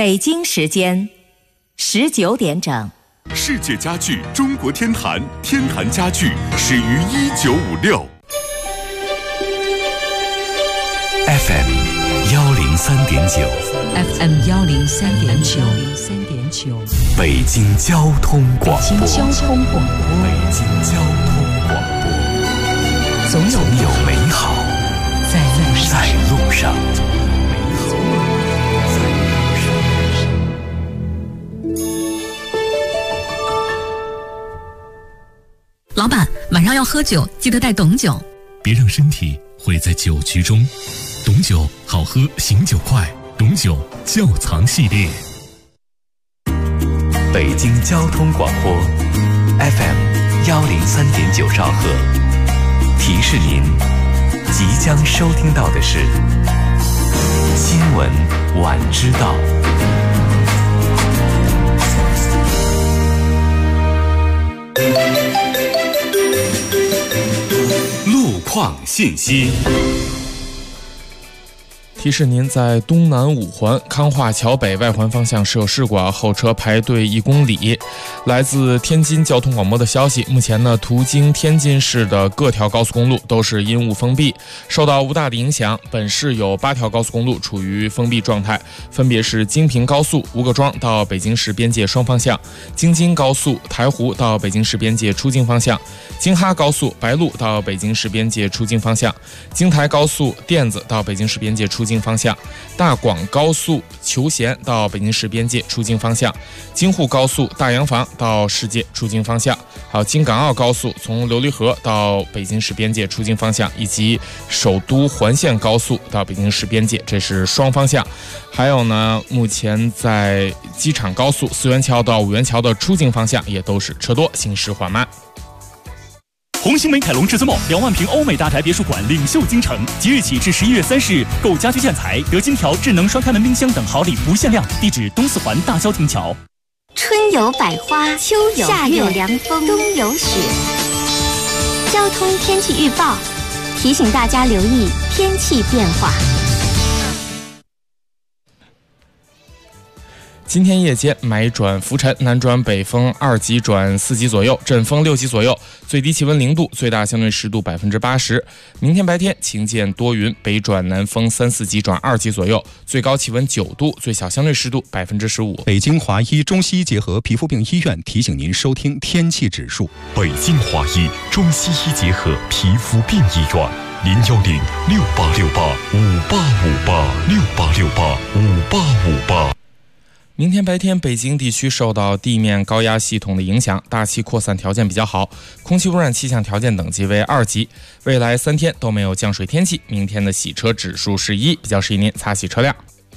北京时间19点整。 世界家具中国天坛，天坛家具始于1956。FM 103.9 FM 103.9 北京交通广播。 北京交通广播。 北京交通广播。 总有美好在路上。 老板，晚上要喝酒，记得带董酒。 别让身体毁在酒局中。董酒好喝，醒酒快。董酒窖藏系列。 北京交通广播 FM 103.9兆赫，提示您即将收听到的是新闻晚知道。路况信息。 提示您，在东南5环康化桥北外环方向是有事故，后车排队1公里。来自天津交通广播的消息，目前呢，途经天津市的各条高速公路都是因雾封闭，受到雾大的影响，本市有8条高速公路处于封闭状态，分别是京平高速吴各庄到北京市边界双方向，京津高速台湖到北京市边界出境方向，京哈高速白鹿到北京市边界出境方向，京台高速甸子到北京市边界出境方向，大广高速求贤到北京市边界出境方向，京沪高速大洋房到世界出境方向，还有京港澳高速从琉璃河到北京市边界出境方向，以及首都环线高速到北京市边界，这是双方向。还有呢，目前在机场高速四元桥到五元桥的出境方向也都是车多，行驶缓慢。 红星美凯龙至尊梦2万平欧美大宅别墅馆领袖京城，即日起至11月30日，购家居建材得金条、智能双开门冰箱等好礼不限量。地址东四环大郊亭桥。 春有百花，秋有夏有凉风，冬有雪。交通天气预报提醒大家留意天气变化。 今天夜间霾转浮沉，南转北风2级转4级左右，阵风6级左右，最低气温0度，最大相对湿度80%。明天白天晴间多云，北转南风3、4级转2级左右，最高气温9度，最小相对湿度15%。 北京华医中西医结合皮肤病医院提醒您收听天气指数。 北京华医中西医结合皮肤病医院，0106868585858685858。 明天白天，北京地区受到地面高压系统的影响，大气扩散条件比较好，空气污染气象条件等级为2级。未来3天都没有降水天气，明天的洗车指数是1，比较适宜您擦洗车辆。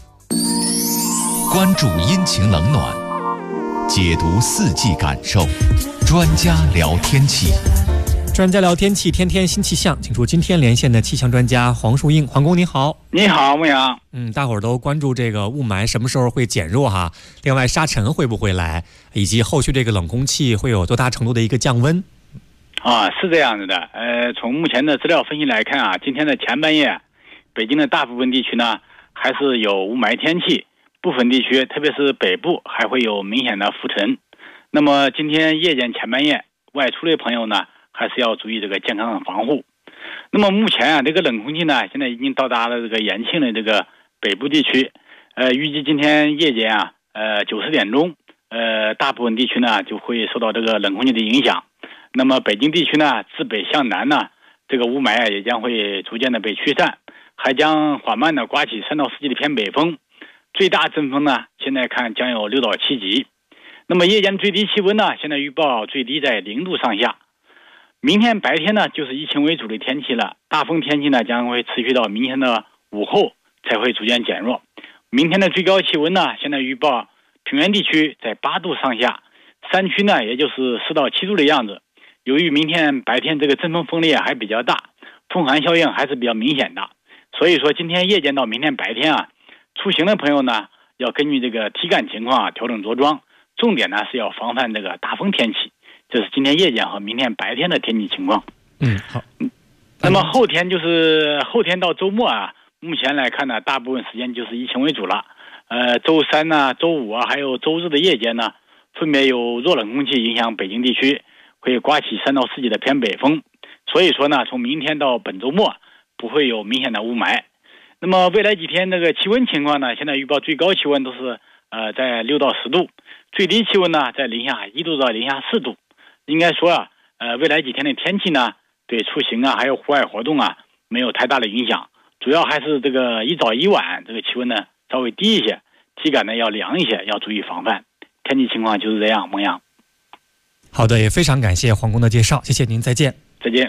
关注阴晴冷暖，解读4季感受，专家聊天气。 专家聊天气，天天新气象，请出今天连线的气象专家黄树英。黄工你好。 你好，牧羊。 大伙儿都关注这个雾霾什么时候会减弱哈？另外沙尘会不会来，以及后续这个冷空气会有多大程度的一个降温？ 是这样子的。从目前的资料分析来看啊，今天的前半夜，北京的大部分地区呢还是有雾霾天气，部分地区特别是北部还会有明显的浮尘。那么今天夜间前半夜外出的朋友呢，还是要注意这个健康的防护。那么目前啊，这个冷空气呢，现在已经到达了这个延庆的这个北部地区。预计今天夜间啊，90点钟，大部分地区呢就会受到这个冷空气的影响。那么北京地区呢，自北向南呢，这个雾霾啊也将会逐渐的被驱散，还将缓慢的刮起3到4级的偏北风，最大阵风呢，现在看将有6到7级。那么夜间最低气温呢，现在预报最低在0度上下。明天白天呢，就是以晴为主的天气了，大风天气呢将会持续到明天的午后才会逐渐减弱。明天的最高气温呢，现在预报平原地区在8度上下，山区呢也就是4到7度的样子。由于明天白天这个阵风风力还比较大，风寒效应还是比较明显的，所以说今天夜间到明天白天啊，出行的朋友呢要根据这个体感情况调整着装，重点呢是要防范这个大风天气。这是今天夜间和明天白天的天气情况。 好。 那么后天到周末啊，目前来看呢，大部分时间就是以晴为主了。 周三呢、周五啊，还有周日的夜间呢，分别有弱冷空气影响北京地区，会刮起3到4级的偏北风。所以说呢，从明天到本周末不会有明显的雾霾。那么未来几天这个气温情况呢，现在预报最高气温都是在6到10度，最低气温呢在零下1度到零下4度。应该说啊，未来几天的天气呢，对出行啊还有户外活动啊没有太大的影响，主要还是这个一早一晚这个气温呢稍微低一些，体感呢要凉一些，要注意防范。天气情况就是这样，孟阳。 好的，也非常感谢黄工的介绍，谢谢您，再见。 再见。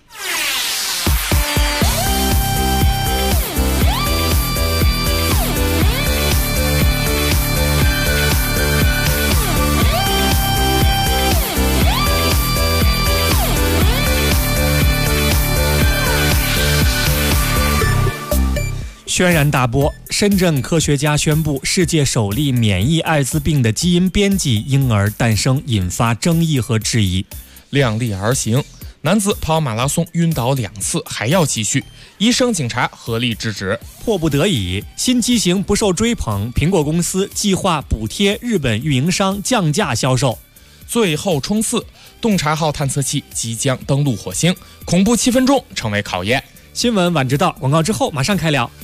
轩然大波，深圳科学家宣布世界首例免疫艾滋病的基因编辑婴儿诞生，引发争议和质疑。 量力而行，男子跑马拉松晕倒2次还要继续，医生警察合力制止。 迫不得已，新机型不受追捧，苹果公司计划补贴日本运营商降价销售。 最后冲刺，洞察号探测器即将登陆火星，恐怖7分钟成为考验。 新闻晚知道，广告之后马上开聊。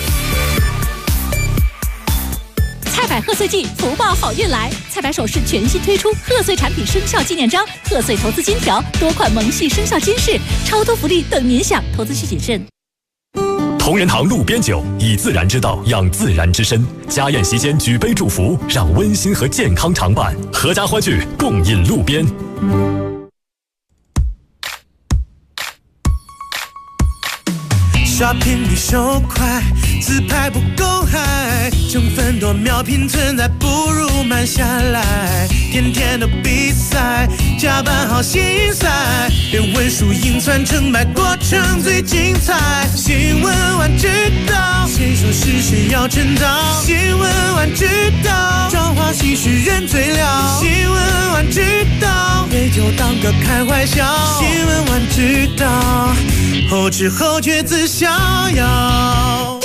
菜百贺岁季，福报好运来！菜百首饰全新推出贺岁产品生肖纪念章、贺岁投资金条，多款萌系生肖金饰，超多福利等您享，投资需谨慎。 同仁堂路边酒，以自然之道养自然之身。家宴席间举杯祝福，让温馨和健康常伴，阖家欢聚，共饮路边。 刷屏比手快，自拍不公开，成分多秒拼存在，不如慢下来。天天的比赛，加班好心塞，别问输赢算成败，过程最精彩。新闻晚知道，谁说是谁要称道？新闻晚知道，朝花夕拾人最了。新闻晚知道，别就当个开怀笑。新闻晚知道，后知后觉自逍遥。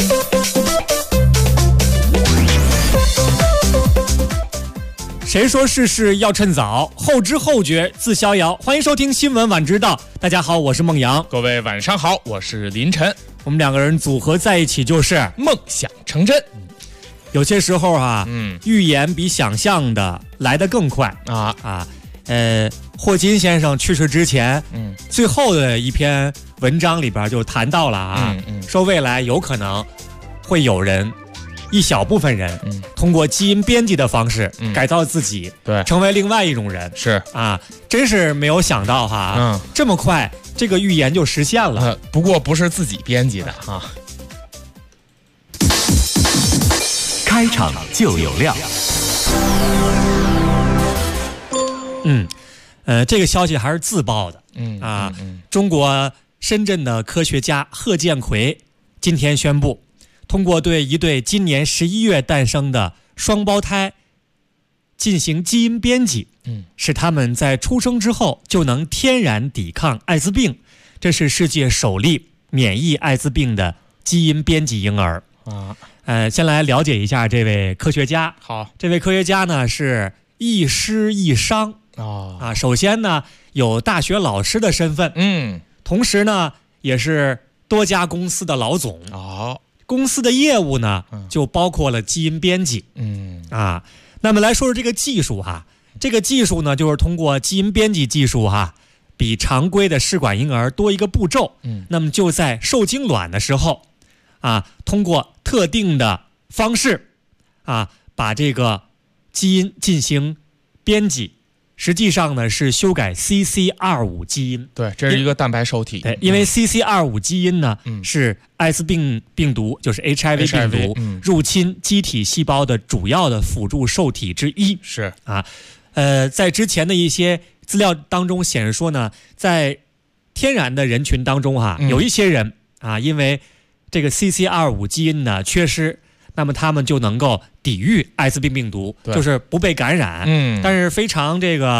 谁说事事要趁早，后知后觉自逍遥。欢迎收听新闻晚知道，大家好，我是孟阳。 各位晚上好，我是林晨。 我们2个人组合在一起就是梦想成真。 有些时候啊，预言比想象的来得更快霍金先生去世之前，最后的一篇文章里边就谈到了说未来有可能会有人，一小部分人，通过基因编辑的方式改造自己， 对， 成为另外一种人。 是啊，真是没有想到哈，这么快这个预言就实现了。 不过不是自己编辑的啊。 开场就有料。 这个消息还是自曝的。中国深圳的科学家贺建奎今天宣布，通过对一对今年11月诞生的双胞胎进行基因编辑，使他们在出生之后就能天然抵抗艾滋病。这是世界首例免疫艾滋病的基因编辑婴儿。先来了解一下这位科学家。 好， 这位科学家呢是亦师亦商。首先呢有大学老师的身份，同时呢也是多家公司的老总。公司的业务呢就包括了基因编辑。那么来说说这个技术哈，这个技术呢就是通过基因编辑技术哈，比常规的试管婴儿多一个步骤。那么就在受精卵的时候通过特定的方式把这个基因进行编辑。实际上呢是修改 CCR5 基因。 对，这是一个蛋白受体。 对，因为 CCR5 基因呢是艾滋病病毒，就是 HIV 病毒入侵机体细胞的主要的辅助受体之一。 是在之前的一些资料当中显示说呢，在天然的人群当中有一些人因为这个 CCR5 基因呢缺失，那么他们就能够抵御艾滋病病毒，就是不被感染。但是非常这个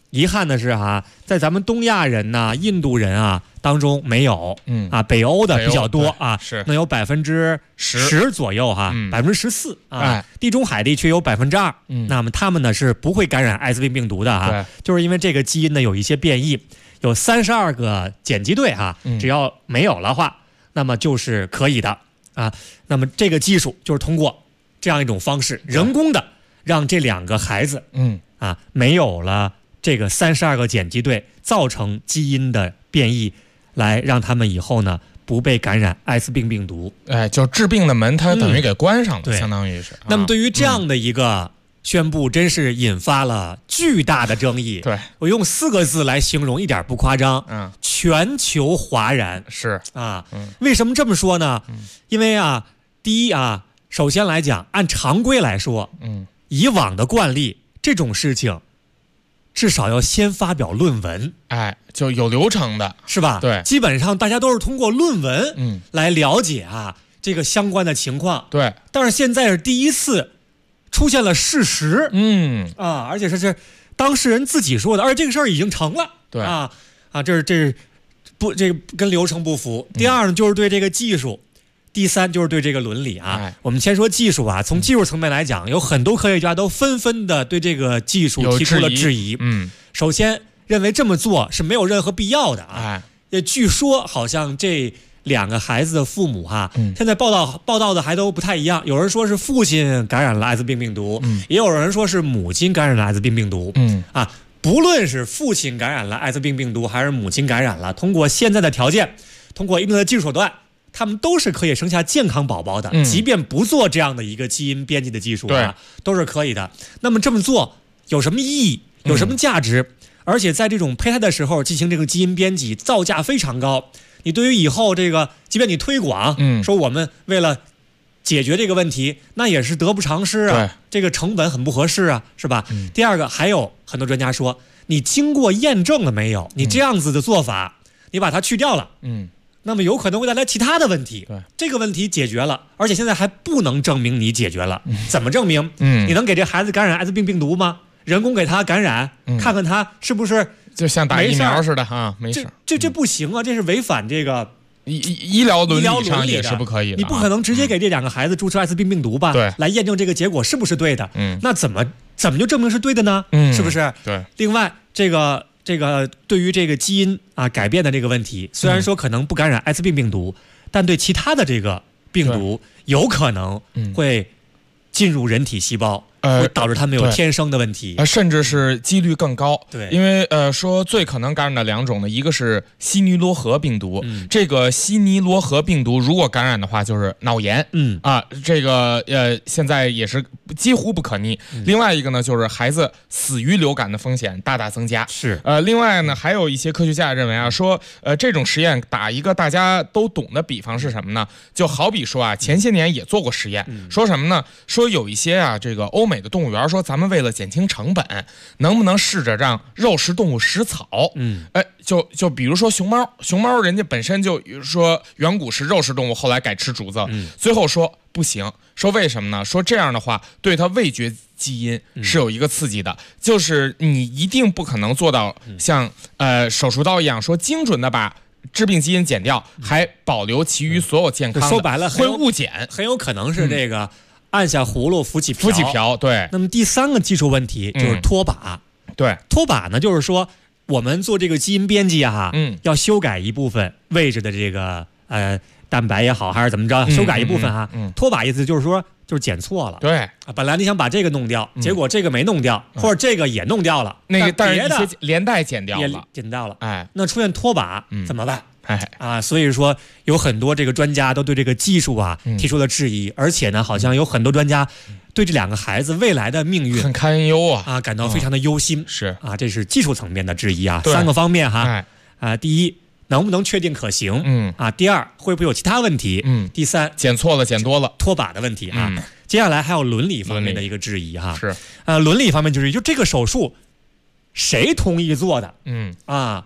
遗憾的是在咱们东亚人呐、印度人啊当中没有，北欧的比较多是能有10%左右14%地中海地区有2%，那么他们呢是不会感染艾滋病病毒的就是因为这个基因呢有一些变异，有32个碱基对只要没有的话，那么就是可以的那么这个技术就是通过这样一种方式，人工的让这2个孩子没有了这个32个碱基对，造成基因的变异，来让他们以后呢不被感染艾滋病病毒。 就治病的门它等于给关上了，相当于是。 那么对于这样的一个宣布，真是引发了巨大的争议。 对， 我用4个字来形容，一点不夸张，全球哗然。 是为什么这么说呢？因为第一首先来讲，按常规来说，以往的惯例，这种事情至少要先发表论文， 就有流程的， 是吧？ 对， 基本上大家都是通过论文来了解这个相关的情况。 对， 但是现在是第一次出现了事实，而且是当事人自己说的，而且这个事儿已经成了， 对这是不这个跟流程不符。第二呢，就是对这个技术。第三就是对这个伦理我们先说技术从技术层面来讲，有很多科学家都纷纷的对这个技术提出了质疑。首先认为这么做是没有任何必要的也据说好像这2个孩子的父母现在报道的还都不太一样，有人说是父亲感染了艾滋病病毒，也有人说是母亲感染了艾滋病病毒。不论是父亲感染了艾滋病病毒还是母亲感染了，通过现在的条件，通过一定的技术手段，他们都是可以生下健康宝宝的，即便不做这样的一个基因编辑的技术都是可以的。那么这么做有什么意义？有什么价值？而且在这种胚胎的时候进行这个基因编辑，造价非常高。你对于以后这个，即便你推广，说我们为了解决这个问题，那也是得不偿失这个成本很不合适是吧？第二个，还有很多专家说，你经过验证了没有？你这样子的做法，你把它去掉了，那么有可能会带来其他的问题。这个问题解决了，而且现在还不能证明你解决了。怎么证明？你能给这孩子感染艾滋病病毒吗？人工给他感染，看看他是不是就像打疫苗似的没事。 这不行这是违反这个医疗伦理上也是不可以的。 你不可能直接给这2个孩子注射艾滋病病毒吧？ 对， 来验证这个结果是不是对的。那怎么就证明是对的呢？是不是？ 对。 另外这个对于这个基因改变的这个问题，虽然说可能不感染艾滋病病毒，但对其他的这个病毒有可能会进入人体细胞，会导致他们有天生的问题， 甚至是几率更高。 对， 因为说最可能感染的2种呢，一个是西尼罗河病毒，这个西尼罗河病毒如果感染的话就是脑炎，这个现在也是几乎不可逆。另外一个呢，就是孩子死于流感的风险大大增加。 是另外呢，还有一些科学家认为说这种实验打一个大家都懂的比方是什么呢？就好比说前些年也做过实验，说什么呢？说有一些这个欧美的动物园说，咱们为了减轻成本，能不能试着让肉食动物食草？就比如说熊猫人家本身就说远古是肉食动物，后来改吃竹子，最后说不行，说为什么呢？说这样的话对它味觉基因是有一个刺激的，就是你一定不可能做到像手术刀一样说精准的把致病基因减掉，还保留其余所有健康的。 说白了会误检， 很有可能是这个按下葫芦浮起瓢。 对。 那么第3个技术问题就是脱靶。 对， 脱靶呢，就是说我们做这个基因编辑要修改一部分位置的这个蛋白也好，还是怎么着，修改一部分脱靶意思就是说就是剪错了。 对， 本来你想把这个弄掉，结果这个没弄掉，或者这个也弄掉了， 但是一些连带剪掉了， 那出现脱靶怎么办？所以说有很多这个专家都对这个技术提出了质疑，而且呢，好像有很多专家对这2个孩子未来的命运很堪忧感到非常的忧心。 是这是技术层面的质疑3个方面第一，能不能确定可行？第二，会不会有其他问题？第三， 剪错了剪多了， 脱靶的问题接下来还有伦理方面的一个质疑是伦理方面质疑，就这个手术谁同意做的？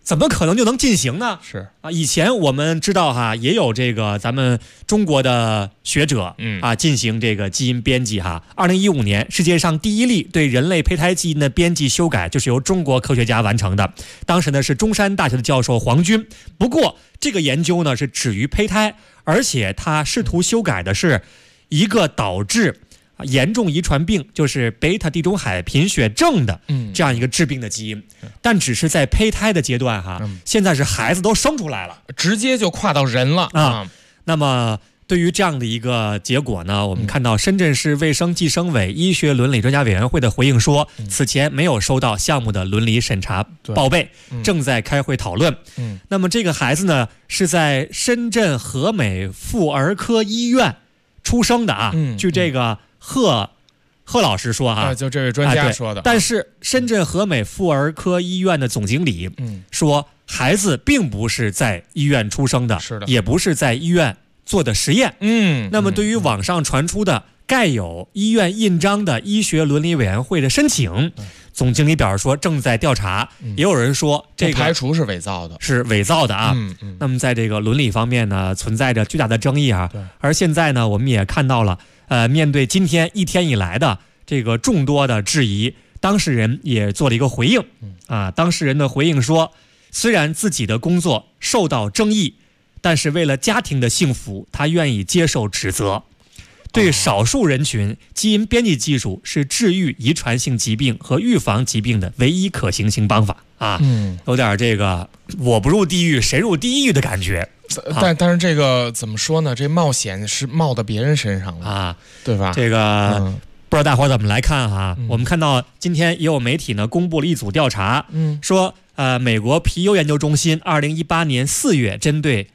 怎么可能就能进行呢？ 是啊，以前我们知道哈，也有这个咱们中国的学者进行这个基因编辑哈。2015年，世界上第一例对人类胚胎基因的编辑修改，就是由中国科学家完成的。当时呢是中山大学的教授黄军。不过这个研究呢是止于胚胎，而且他试图修改的是一个导致严重遗传病，就是贝塔地中海贫血症的这样一个致病的基因，但只是在胚胎的阶段哈，现在是孩子都生出来了， 直接就跨到人了啊。 那么对于这样的一个结果呢，我们看到深圳市卫生计生委医学伦理专家委员会的回应说，此前没有收到项目的伦理审查报备，正在开会讨论。那么这个孩子呢，是在深圳和美妇儿科医院出生的啊。据这个贺老师说哈， 就这位专家说的。 但是深圳和美妇儿科医院的总经理说，孩子并不是在医院出生的， 是的， 也不是在医院做的实验。那么对于网上传出的盖有医院印章的医学伦理委员会的申请，总经理表示说正在调查。也有人说这个排除是伪造的， 是伪造的啊。那么在这个伦理方面呢，存在着巨大的争议啊。而现在呢，我们也看到了，面对今天一天以来的这个众多的质疑，当事人也做了一个回应啊。当事人的回应说，虽然自己的工作受到争议，但是为了家庭的幸福，他愿意接受指责。对少数人群，基因编辑技术是治愈遗传性疾病和预防疾病的唯一可行性方法啊。有点这个我不入地狱谁入地狱的感觉。 但是这个怎么说呢？这冒险是冒到别人身上了啊，对吧？ 这个不知道大伙怎么来看哈？我们看到今天也有媒体呢公布了一组调查，说美国皮尤研究中心2018年4月针对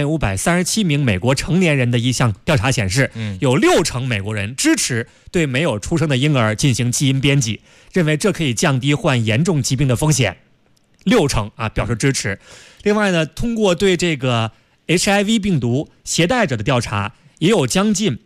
2537名美国成年人的一项调查显示，有60%美国人支持对没有出生的婴儿进行基因编辑，认为这可以降低患严重疾病的风险。60%啊表示支持。另外呢，通过对这个 HIV 病毒携带者的调查，也有将近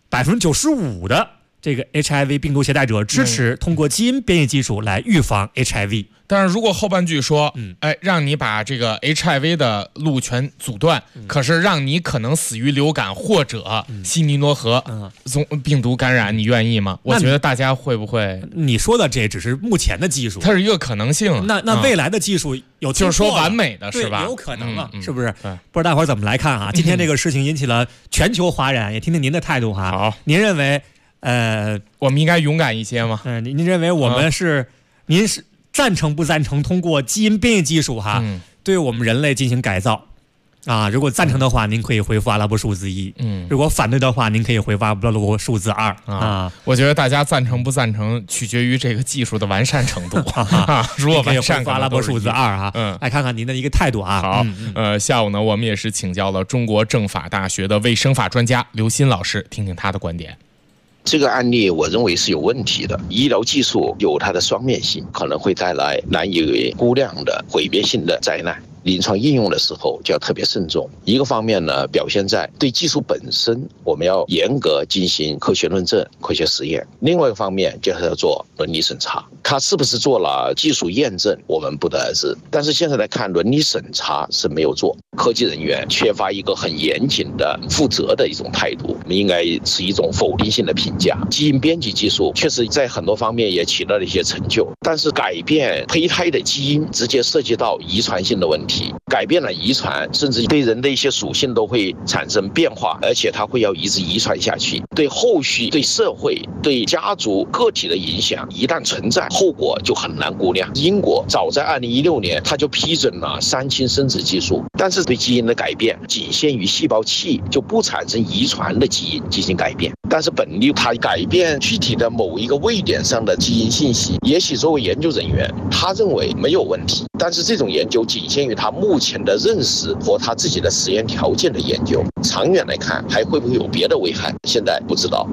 95%的这个 HIV 病毒携带者支持通过基因编辑技术来预防 HIV。 但是如果后半句说，让你把这个 HIV 的路全阻断，可是让你可能死于流感或者西尼诺河病毒感染，你愿意吗？我觉得大家会不会？ 你说的这只是目前的技术， 它是一个可能性。 那未来的技术有就是说完美的是吧？ 有可能啊，是不是？不知道大伙儿怎么来看啊？今天这个事情引起了全球哗然，也听听您的态度哈。 好， 您认为我们应该勇敢一些吗？ 您认为我们您是赞成不赞成通过基因编辑技术哈，对我们人类进行改造啊？如果赞成的话，您可以回复阿拉伯数字1；如果反对的话，您可以回复阿拉伯数字2啊。 我觉得大家赞成不赞成取决于这个技术的完善程度啊。如果完善， 阿拉伯数字2啊。来看看您的一个态度啊。 好，下午呢，我们也是请教了中国政法大学的卫生法专家刘鑫老师，听听他的观点。 这个案例我认为是有问题的，医疗技术有它的双面性，可能会带来难以估量的毁灭性的灾难。临床应用的时候就要特别慎重。一个方面呢，表现在对技术本身，我们要严格进行科学论证、科学实验；另外一个方面就是要做伦理审查。它是不是做了技术验证，我们不得而知。但是现在来看，伦理审查是没有做，科技人员缺乏一个很严谨的、负责的一种态度，我们应该是一种否定性的评价。基因编辑技术确实在很多方面也起到了一些成就，但是改变胚胎的基因，直接涉及到遗传性的问题。改变了遗传，甚至对人的一些属性都会产生变化，而且它会要一直遗传下去，对后续、对社会、对家族个体的影响一旦存在，后果就很难估量。英国早在2016年他就批准了3亲生殖技术，但是对基因的改变仅限于细胞器，就不产生遗传的基因进行改变。但是本地它改变具体的某一个位点上的基因信息，也许作为研究人员他认为没有问题，但是这种研究仅限于他目前的认识和他自己的实验条件的研究，长远来看还会不会有别的危害，现在不知道。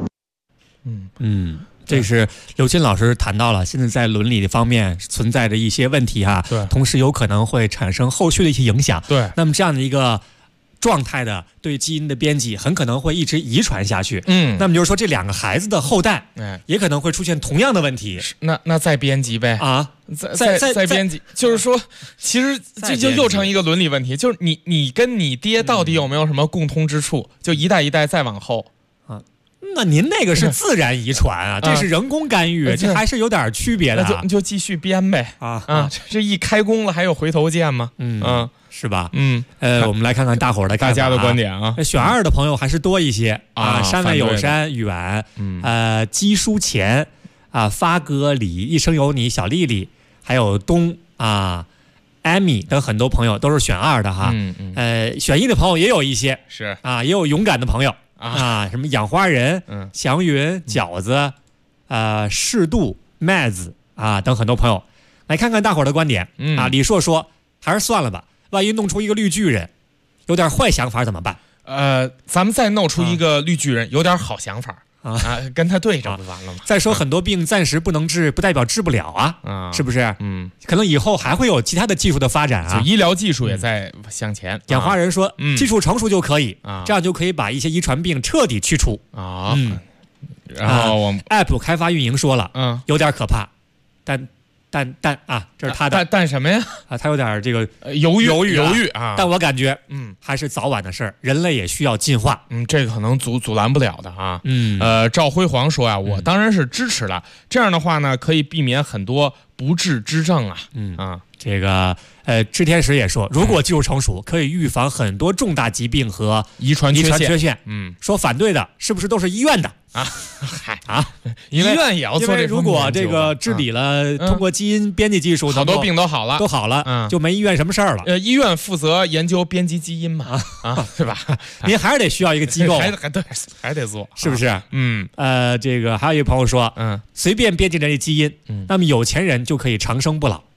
这是刘鑫老师谈到了现在在伦理方面存在着一些问题哈，同时有可能会产生后续的一些影响。 对， 那么这样的一个状态的对基因的编辑，很可能会一直遗传下去。那么就是说这2个孩子的后代，也可能会出现同样的问题。 那再编辑呗啊， 再编辑，就是说，其实这就又成一个伦理问题，就是你跟你爹到底有没有什么共通之处？就一代一代再往后啊。那您那个是自然遗传啊，这是人工干预，这还是有点区别的。 那就继续编呗这一开工了还有回头箭吗？ 是吧？我们来看看大伙儿的看法， 大家的观点啊。 选2的朋友还是多一些啊。山外有山远，姬书前啊，发哥李一生有你，小丽丽，还有东啊，艾米等很多朋友都是选2的哈。选1的朋友也有一些， 是啊，也有勇敢的朋友啊，什么养花人、祥云、饺子、适度、麦子啊等很多朋友，来看看大伙儿的观点啊。李硕说，还是算了吧。万一弄出一个绿巨人，有点坏想法怎么办？ 咱们再弄出一个绿巨人，有点好想法跟他对着不完了吗？ 再说很多病暂时不能治，不代表治不了啊，是不是？可能以后还会有其他的技术的发展啊， 就医疗技术也在向前。 养花人说，技术成熟就可以，这样就可以把一些遗传病彻底去除啊。然后我们 App 开发运营说了，有点可怕，但啊，这是他的但什么呀？ 他有点这个犹豫啊。但我感觉，还是早晚的事儿，人类也需要进化。 这个可能阻拦不了的啊。赵辉煌说啊，我当然是支持的。这样的话呢，可以避免很多不治之症啊。 这个织天石也说，如果技术成熟，可以预防很多重大疾病和遗传缺陷。 说反对的是不是都是医院的啊？ 医院也要做这。 因为如果这个治理了，通过基因编辑技术， 好多病都好了，就没医院什么事儿了。 医院负责研究编辑基因嘛，对吧？ 您还是得需要一个机构， 还得做， 是不是？这个还有一个朋友说，随便编辑人类基因，那么有钱人就可以长生不老。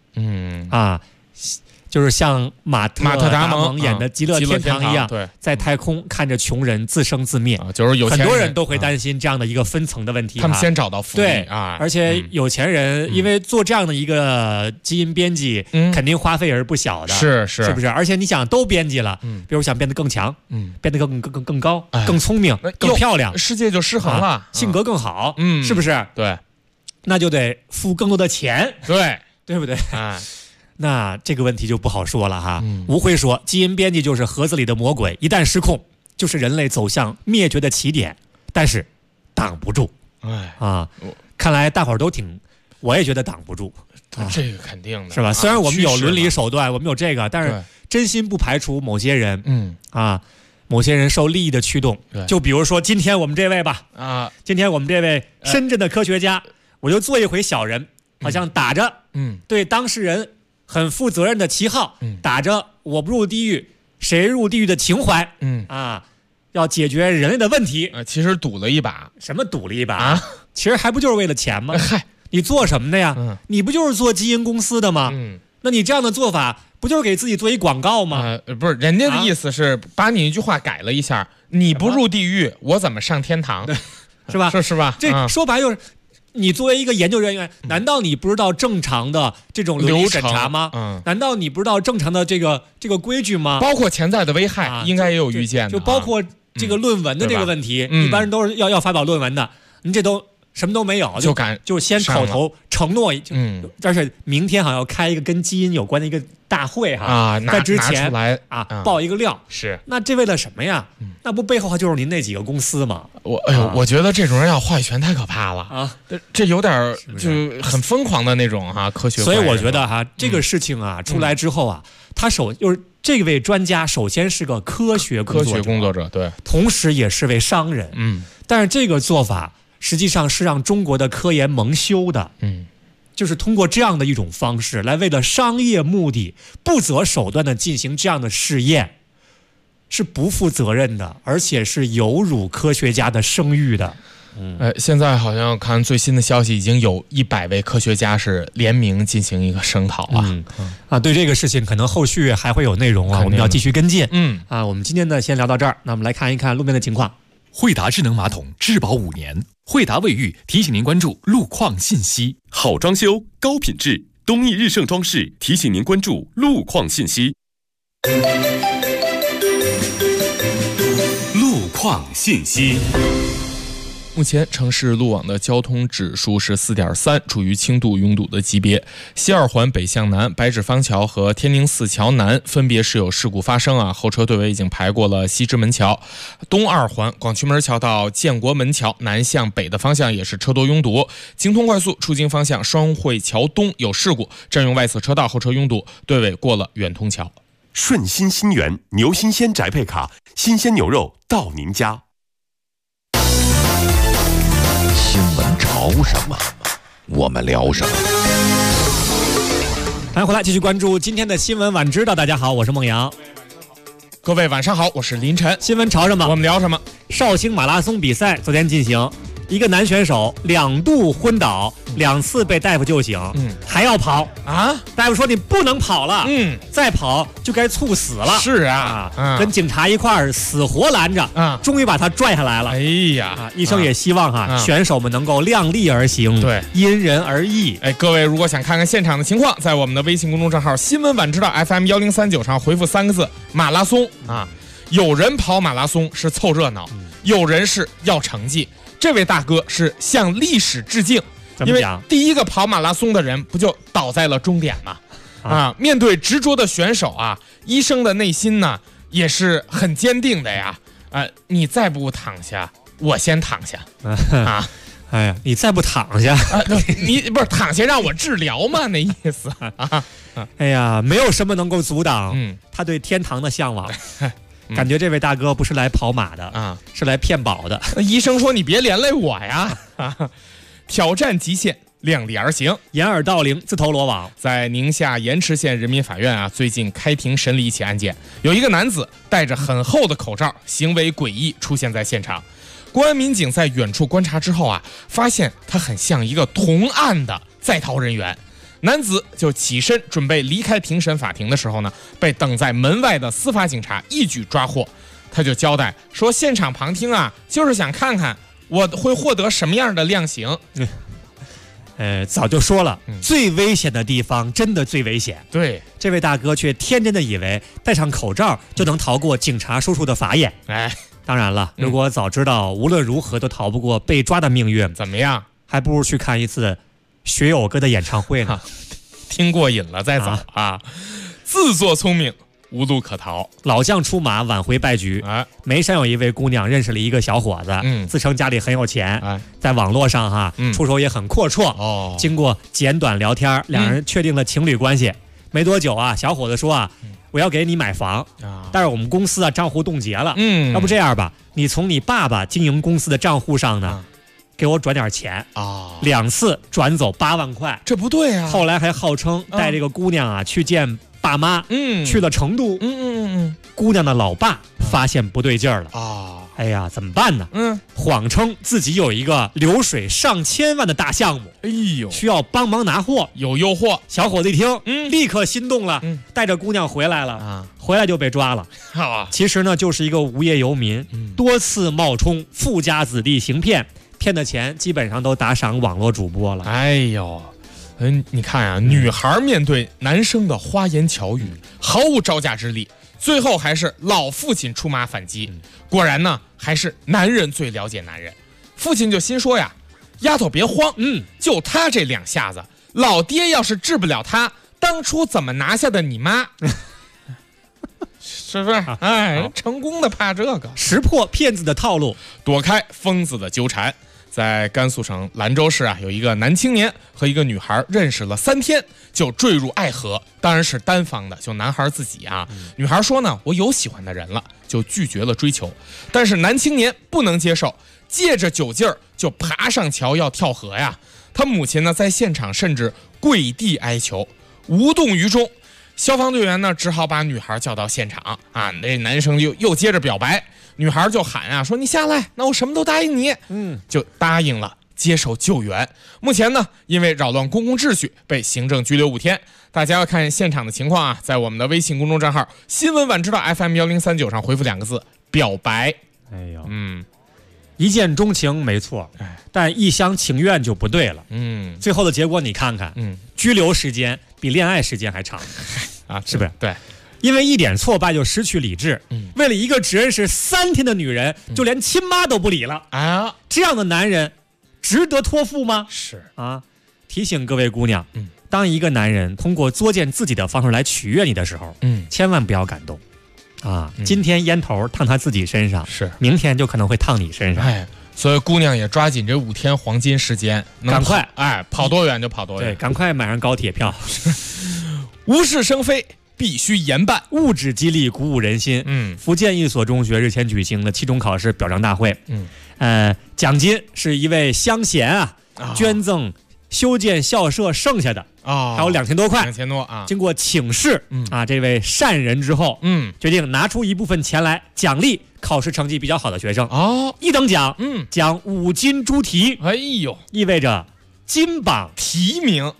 就是像马特达蒙演的《极乐天堂》一样，在太空看着穷人自生自灭， 就是有钱人很多人都会担心这样的一个分层的问题。 他们先找到福利对啊，而且有钱人因为做这样的一个基因编辑，肯定花费也是不小的，是不是？而且你想都编辑了，比如想变得更强，变得更高、更聪明、更漂亮， 世界就失衡了， 性格更好，是不是？ 对， 那就得付更多的钱，对不对？那这个问题就不好说了哈。吴辉说，基因编辑就是盒子里的魔鬼，一旦失控，就是人类走向灭绝的起点，但是挡不住。看来大伙儿都我也觉得挡不住。 这个肯定的， 是吧？虽然我们有伦理手段，我们有这个，但是真心不排除某些人，某些人受利益的驱动。就比如说今天我们这位吧，今天我们这位深圳的科学家，我就做一回小人，好像打着对当事人很负责任的旗号，打着我不入地狱谁入地狱的情怀，要解决人类的问题， 其实赌了一把。 什么赌了一把其实还不就是为了钱吗？你做什么的呀？你不就是做基因公司的吗？那你这样的做法不就是给自己做一广告吗？ 不是，人家的意思是把你一句话改了一下，你不入地狱我怎么上天堂？ 是吧？ 是吧？ 这说白就是你作为一个研究人员，难道你不知道正常的这种伦理审查吗？难道你不知道正常的这个规矩吗？ 包括潜在的危害，应该也有预见的。 就包括这个论文的这个问题，一般人都是要发表论文的，你这都什么都没有，就先口头承诺，而且明天好像要开一个跟基因有关的一个大会哈，在之前爆一个料， 是那这为了什么呀？那不背后就是您那几个公司吗？ 我觉得这种人要话语权太可怕了这有点就很疯狂的那种科学。 所以我觉得这个事情出来之后他就是这位专家首先是个科学工作者，对， 同时也是位商人，但是这个做法实际上是让中国的科研蒙羞的，就是通过这样的一种方式来为了商业目的不择手段的进行这样的试验，是不负责任的，而且是有辱科学家的声誉的。 现在好像看最新的消息，已经有100位科学家是联名进行一个声讨对这个事情可能后续还会有内容我们要继续跟进。我们今天呢先聊到这儿，那我们来看一看路面的情况。 惠达智能马桶质保5年，惠达卫浴提醒您关注路况信息。 好装修，高品质，东义日盛装饰提醒您关注路况信息。 创信息。 目前城市路网的交通指数是4.3，处于轻度拥堵的级别。西二环北向南、白纸坊桥和天宁寺桥南分别是有事故发生啊，后车队尾已经排过了西直门桥。东二环广渠门桥到建国门桥南向北的方向也是车多拥堵。京通快速出京方向双汇桥东有事故，占用外侧车道，后车拥堵，队尾过了远通桥。 顺心新源牛新鲜宅配卡，新鲜牛肉到您家。 新闻潮什么，我们聊什么。 欢迎回来，继续关注今天的新闻晚知道。大家好，我是孟阳。 各位晚上好，我是林晨。 新闻潮什么， 我们聊什么？ 绍兴马拉松比赛昨天进行，一个男选手2度昏倒，2次被大夫救醒，还要跑啊！大夫说你不能跑了，再跑就该猝死了。 是啊， 跟警察一块儿死活拦着，终于把他拽下来了。 哎呀， 医生也希望选手们能够量力而行， 对， 因人而异。 哎，各位如果想看看现场的情况，在我们的微信公众账号新闻晚知道 FM1039上回复3个字马拉松啊。有人跑马拉松是凑热闹，有人是要成绩。这位大哥是向历史致敬，因为第一个跑马拉松的人不就倒在了终点吗？面对执着的选手啊，医生的内心呢也是很坚定的呀。你再不躺下，我先躺下啊！ 哎呀，你再不躺下你不是躺下让我治疗吗？那意思啊？ 哎呀，没有什么能够阻挡他对天堂的向往。感觉这位大哥不是来跑马的啊，是来骗保的。 医生说你别连累我呀！挑战极限，量力而行， 掩耳盗铃，自投罗网。 在宁夏盐池县人民法院啊，最近开庭审理一起案件，有一个男子戴着很厚的口罩，行为诡异，出现在现场。公安民警在远处观察之后啊，发现他很像一个同案的在逃人员。男子就起身准备离开庭审法庭的时候呢，被等在门外的司法警察一举抓获。他就交代说，现场旁听啊，就是想看看我会获得什么样的量刑。 早就说了，最危险的地方真的最危险。 对， 这位大哥却天真的以为戴上口罩就能逃过警察叔叔的法眼。当然了，如果早知道无论如何都逃不过被抓的命运， 怎么样？ 还不如去看一次学友哥的演唱会呢， 听过瘾了再走啊！自作聪明，无路可逃。 老将出马，挽回败局。眉山有一位姑娘认识了一个小伙子，自称家里很有钱，在网络上出手也很阔绰。经过简短聊天，两人确定了情侣关系。没多久啊，小伙子说我要给你买房，但是我们公司账户冻结了。要不这样吧，你从你爸爸经营公司的账户上呢，给我转点钱2次转走8万块， 这不对啊！ 后来还号称带这个姑娘去见爸妈，去了成都，姑娘的老爸发现不对劲儿了哎呀，怎么办呢？谎称自己有一个流水上千万的大项目，需要帮忙拿货， 有诱惑。 小伙子一听，立刻心动了，带着姑娘回来了回来就被抓了。其实呢，就是一个无业游民，多次冒充富家子弟行骗。骗的钱基本上都打赏网络主播了。 哎呦，你看啊，女孩面对男生的花言巧语，毫无招架之力，最后还是老父亲出马反击。果然呢，还是男人最了解男人。父亲就心说呀，丫头别慌，就他这2下子，老爹要是治不了他，当初怎么拿下的你妈？是不是？成功的怕这个， 识破骗子的套路， 躲开疯子的纠缠。在甘肃省兰州市啊，有一个男青年和一个女孩认识了3天，就坠入爱河，当然是单方的，就男孩自己啊。女孩说呢，我有喜欢的人了，就拒绝了追求。但是男青年不能接受，借着酒劲儿就爬上桥要跳河呀。他母亲呢，在现场甚至跪地哀求，无动于衷。消防队员呢，只好把女孩叫到现场啊。那男生又接着表白，女孩就喊啊，说你下来，那我什么都答应你。就答应了，接受救援。目前呢，因为扰乱公共秩序，被行政拘留5天。大家要看现场的情况啊，在我们的微信公众账号新闻晚知道 FM1039上回复2个字表白。 哎呦，一见钟情没错，但一厢情愿就不对了。最后的结果你看看，拘留时间比恋爱时间还长啊，是不是？ 对， 因为一点挫败就失去理智。为了一个只认识3天的女人，就连亲妈都不理了啊！这样的男人值得托付吗？ 是啊，提醒各位姑娘，当一个男人通过作践自己的方式来取悦你的时候，千万不要感动啊！今天烟头烫他自己身上， 是明天就可能会烫你身上。 所以姑娘也抓紧这5天黄金时间， 赶快跑多远就跑多远， 对，赶快买上高铁票。 无事生非，必须严办， 物质激励鼓舞人心。福建一所中学日前举行的期中考试表彰大会，奖金是一位乡贤捐赠修建校舍剩下的还有2000多块 ，2000多啊！ 经过请示这位善人之后，决定拿出一部分钱来奖励考试成绩比较好的学生。1等奖，奖5斤猪蹄， 哎呦， 意味着金榜提名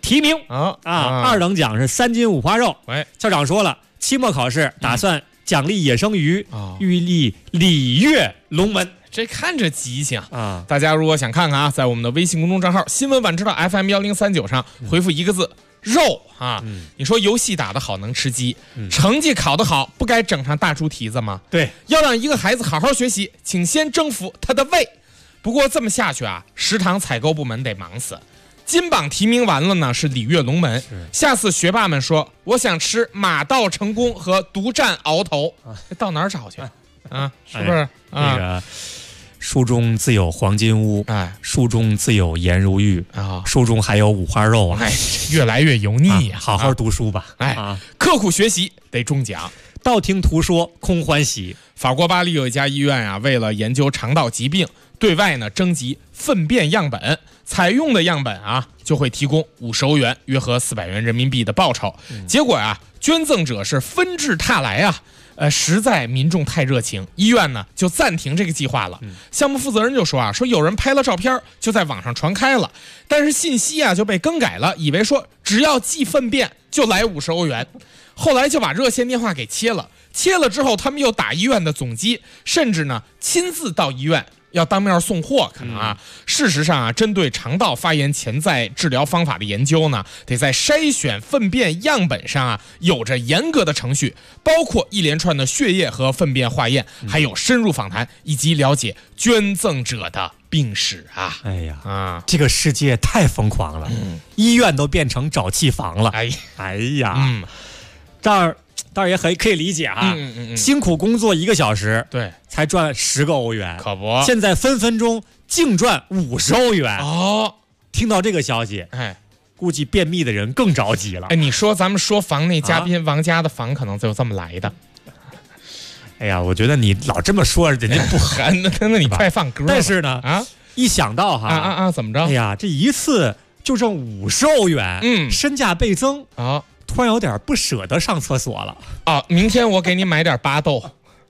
2等奖是3斤五花肉。校长说了，期末考试打算奖励野生鱼，寓意礼乐龙门。 这看着吉祥啊！大家如果想看看在我们的微信公众账号新闻晚知道 FM1039上回复1个字肉你说游戏打得好能吃鸡，成绩考得好不该整上大猪蹄子吗？ 对， 要让一个孩子好好学习，请先征服他的胃。不过这么下去食堂采购部门得忙死。金榜题名完了呢，是礼乐龙门。下次学霸们说我想吃马到成功和独占鳌头，到哪儿找去是不是？ 那个书中自有黄金屋，书中自有颜如玉书中还有五花肉越来越油腻好好读书吧， 刻苦学习得中奖， 道听途说空欢喜。 法国巴黎有一家医院为了研究肠道疾病，对外呢征集粪便样本，采用的样本就会提供50欧元，约合400元人民币的报酬。结果捐赠者是纷至沓来实在民众太热情，医院呢就暂停这个计划了。项目负责人就说说有人拍了照片就在网上传开了，但是信息就被更改了，以为说只要寄粪便就来50欧元，后来就把热线电话给切了之后，他们又打医院的总机，甚至呢亲自到医院要当面送货，可能事实上针对肠道发炎潜在治疗方法的研究呢，得在筛选粪便样本上有着严格的程序，包括一连串的血液和粪便化验，还有深入访谈以及了解捐赠者的病史哎呀这个世界太疯狂了，医院都变成沼气房了。哎呀，这儿倒也可以理解辛苦工作1个小时， 对， 才赚10个欧元， 可不， 现在分分钟净赚50欧元。听到这个消息，估计便秘的人更着急了。 你说咱们说房那嘉宾王家的房可能就这么来的。 哎呀，我觉得你老这么说，人家不狠。那你快放歌。 但是呢，一想到怎么着？ 哎呀，这一次就挣50欧元，身价倍增突然有点不舍得上厕所了明天我给你买点巴豆。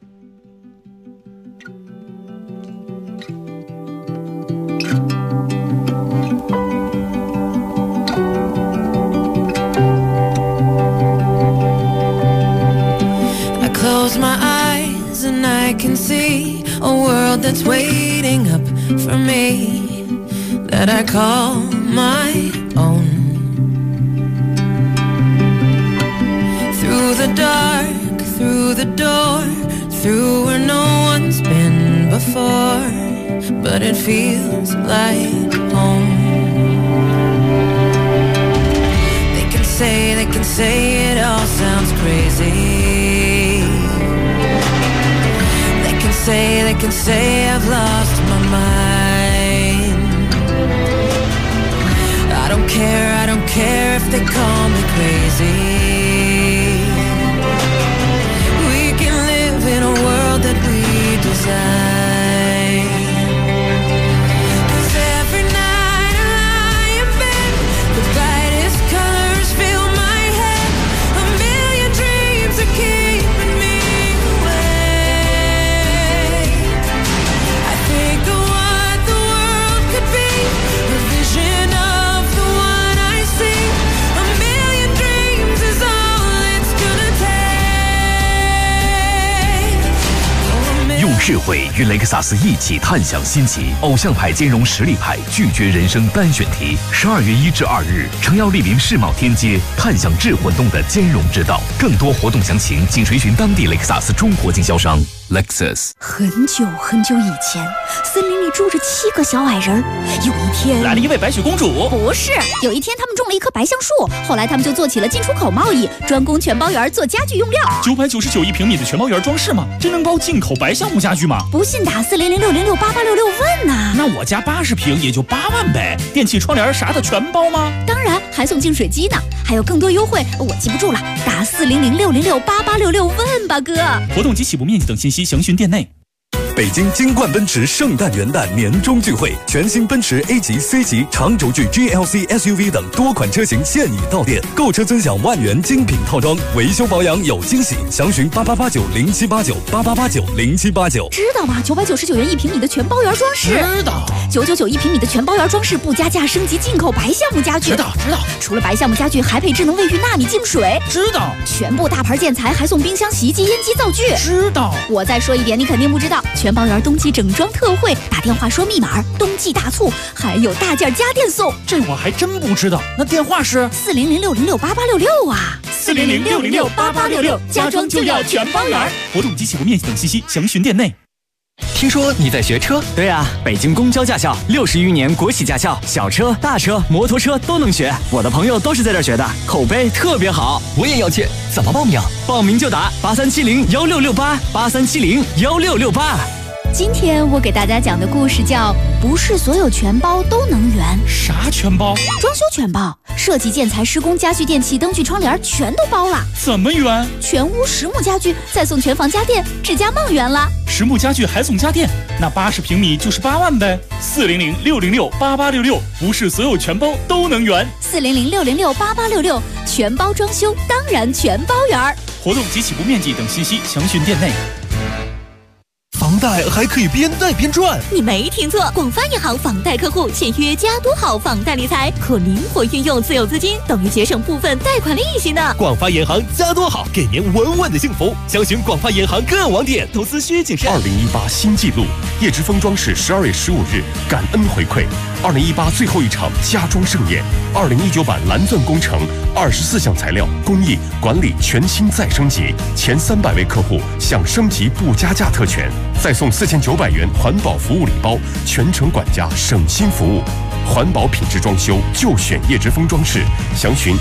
I close my eyes and I can see a world that's waiting up for me, that I call my own. Through the dark, through the door, through where no one's been before, but it feels like home. They can say it all sounds crazy. They can say I've lost my mind. I don't care if they call me crazy. In a world that we design. 'Cause every night I lie in bed, the brightest colors fill my head. A million dreams are keeping me awake. I think of what the world could be, a vision of the one I see. A million dreams is 智慧与雷克萨斯一起探享新奇，偶像派兼容实力派，拒绝人生单选题。12月1至2日，诚邀莅临世贸天阶，探享智混动的兼容之道。更多活动详情，请垂询当地雷克萨斯中国经销商 Lexus。 很久很久以前，森林里住着7个小矮人。有一天， 来了一位白雪公主。 不是，有一天他们种了一棵白橡树，后来他们就做起了进出口贸易，专攻全包园做家具用料。 999一平米的全包园装饰吗？真能包进口白橡木家具吗？ 不信打40060688866问呐。 那我家80平也就8万呗，电器窗帘啥的全包吗？ 当然，还送净水机呢，还有更多优惠，我记不住了，打40060688866问吧哥。 活动及起步面积等信息详询店内。 北京金冠奔驰圣诞元旦年终聚会，全新奔驰 A 级、C 级、长轴距 GLC SUV 等多款车型现已到店，购车尊享万元精品套装，维修保养有惊喜，详询8889078988890789。 知道吗？999元1平米的全包园装饰。 知道。 9991平米的全包园装饰不加价升级进口白橡木家具。 知道。 除了白橡木家具，还配智能卫浴纳米净水。 知道。 全部大牌建材还送冰箱、洗衣机、烟机、灶具。 知道。 我再说一点，你肯定不知道。全包园冬季整装特惠，打电话说密码，冬季大促，还有大件家电送。 这我还真不知道。那电话是 40060688866啊 ，40060688866，家装就要全包园。活动及起步面积等信息详询店内。 听说你在学车？对啊，北京公交驾校60余年国企驾校，小车、大车、摩托车都能学。我的朋友都是在这儿学的，口碑特别好。我也要去，怎么报名？报名就打83701668，83701668。 今天我给大家讲的故事叫《不是所有全包都能圆》。 啥全包？ 装修全包，设计、建材、施工、家具、电器、灯具、窗帘全都包了。 怎么圆？ 全屋实木家具，再送全房家电，智家梦圆了。 实木家具还送家电，那80平米就是8万呗。40060668866，不是所有全包都能圆。 40060688866，全包装修当然全包圆。 活动及起步面积等信息详询店内。 房贷还可以边贷边赚， 你没听错，广发银行房贷客户签约加多好房贷理财，可灵活运用自有资金，等于节省部分贷款利息呢。 广发银行加多好，给您稳稳的幸福。详询广发银行各网点。投资需谨慎。 2018新纪录，叶之峰装饰12月15日感恩回馈，2018最后一场家装盛宴，2019版蓝钻工程24项材料工艺管理全新再升级，前300位客户享升级不加价特权，再送4900元环保服务礼包，全程管家省心服务。环保品质装修就选叶之峰装饰，详询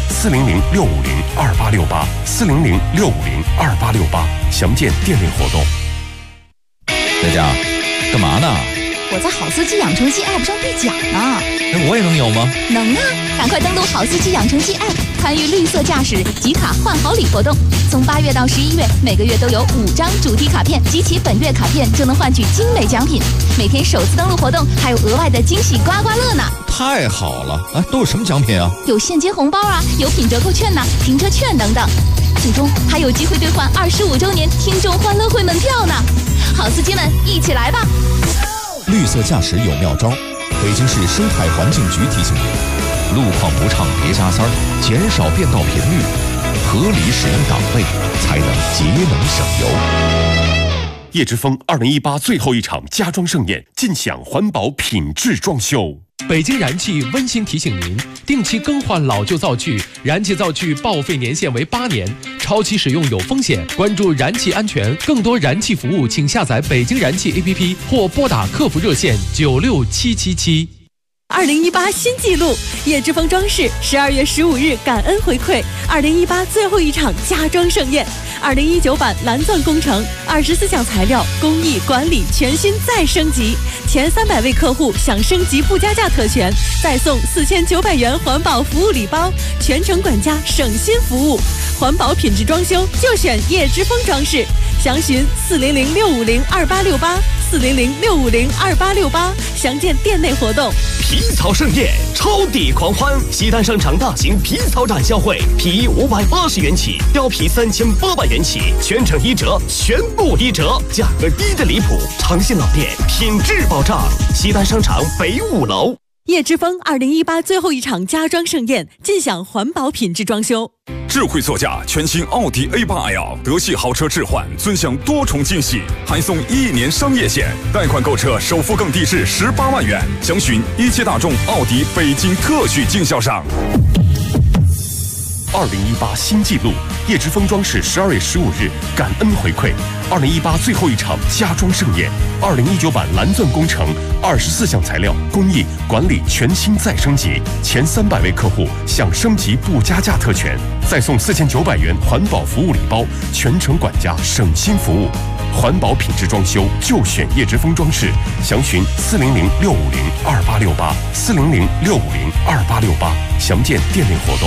400-650-2868，400-650-2868，详见店内活动。 在家干嘛呢？ 我在好司机养成记 App 上兑奖呢。 我也能有吗？ 能啊！赶快登录好司机养成记 App， 参与绿色驾驶集卡换好礼活动。从8月到11月，每个月都有5张主题卡片，集齐本月卡片就能换取精美奖品。每天首次登录活动还有额外的惊喜刮刮乐呢！ 太好了！啊，都有什么奖品啊？ 有现金红包啊，有品折扣券呐、停车券等等。最终还有机会兑换25周年听众欢乐会门票呢！好司机们，一起来吧！ 绿色驾驶有妙招，北京市生态环境局提醒您：路况不畅别加塞儿，减少变道频率，合理使用档位，才能节能省油。 叶之峰2018最后一场家装盛宴，尽享环保品质装修。 北京燃气温馨提醒您，定期更换老旧灶具，燃气灶具报废年限为8年，超期使用有风险。关注燃气安全，更多燃气服务请下载北京燃气 APP 或拨打客服热线96777。 2018新纪录，叶之峰装饰12月15日感恩回馈2018最后一场家装盛宴，2019版蓝钻工程24项材料工艺管理全新再升级，前300位客户享升级不加价特权，再送4900元环保服务礼包，全程管家省心服务，环保品质装修就选叶之峰装饰，详询400-650-2868，400-650-2868，详见店内活动。 皮草盛宴，超抵狂欢！西单商场大型皮草展销会，皮衣580元起，貂皮3800元起，全程1折，全部1折，价格低得离谱，诚信老店，品质保障。西单商场北5楼。 叶之峰2018最后一场家装盛宴，尽享环保品质装修。 智慧座驾全新奥迪 A8L， 德系豪车置换，尊享多重惊喜，还送1年商业险，贷款购车首付更低至18万元。详询一汽大众奥迪北京特许经销商。 2018新纪录，叶之峰装饰12月15日感恩回馈2018最后一场家装盛宴，2019版蓝钻工程24项材料工艺管理全新再升级，前300位客户享升级不加价特权，再送4900元环保服务礼包，全程管家省心服务。环保品质装修就选叶之峰装饰，详询400-650-2868 400-650-2868，详见店内活动。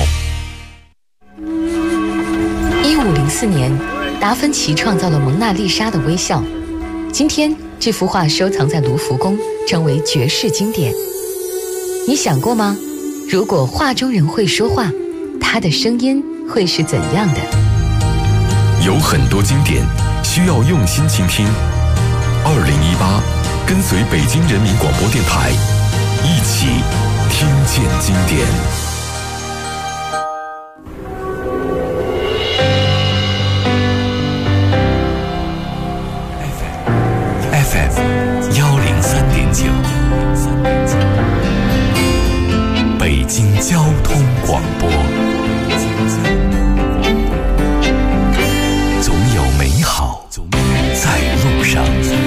1504年，达芬奇创造了蒙娜丽莎的微笑。今天，这幅画收藏在卢浮宫，成为绝世经典。你想过吗？如果画中人会说话，他的声音会是怎样的？ 有很多经典需要用心倾听。2018，跟随北京人民广播电台，一起听见经典。FM103.9，北京交通广播。总有美好在路上。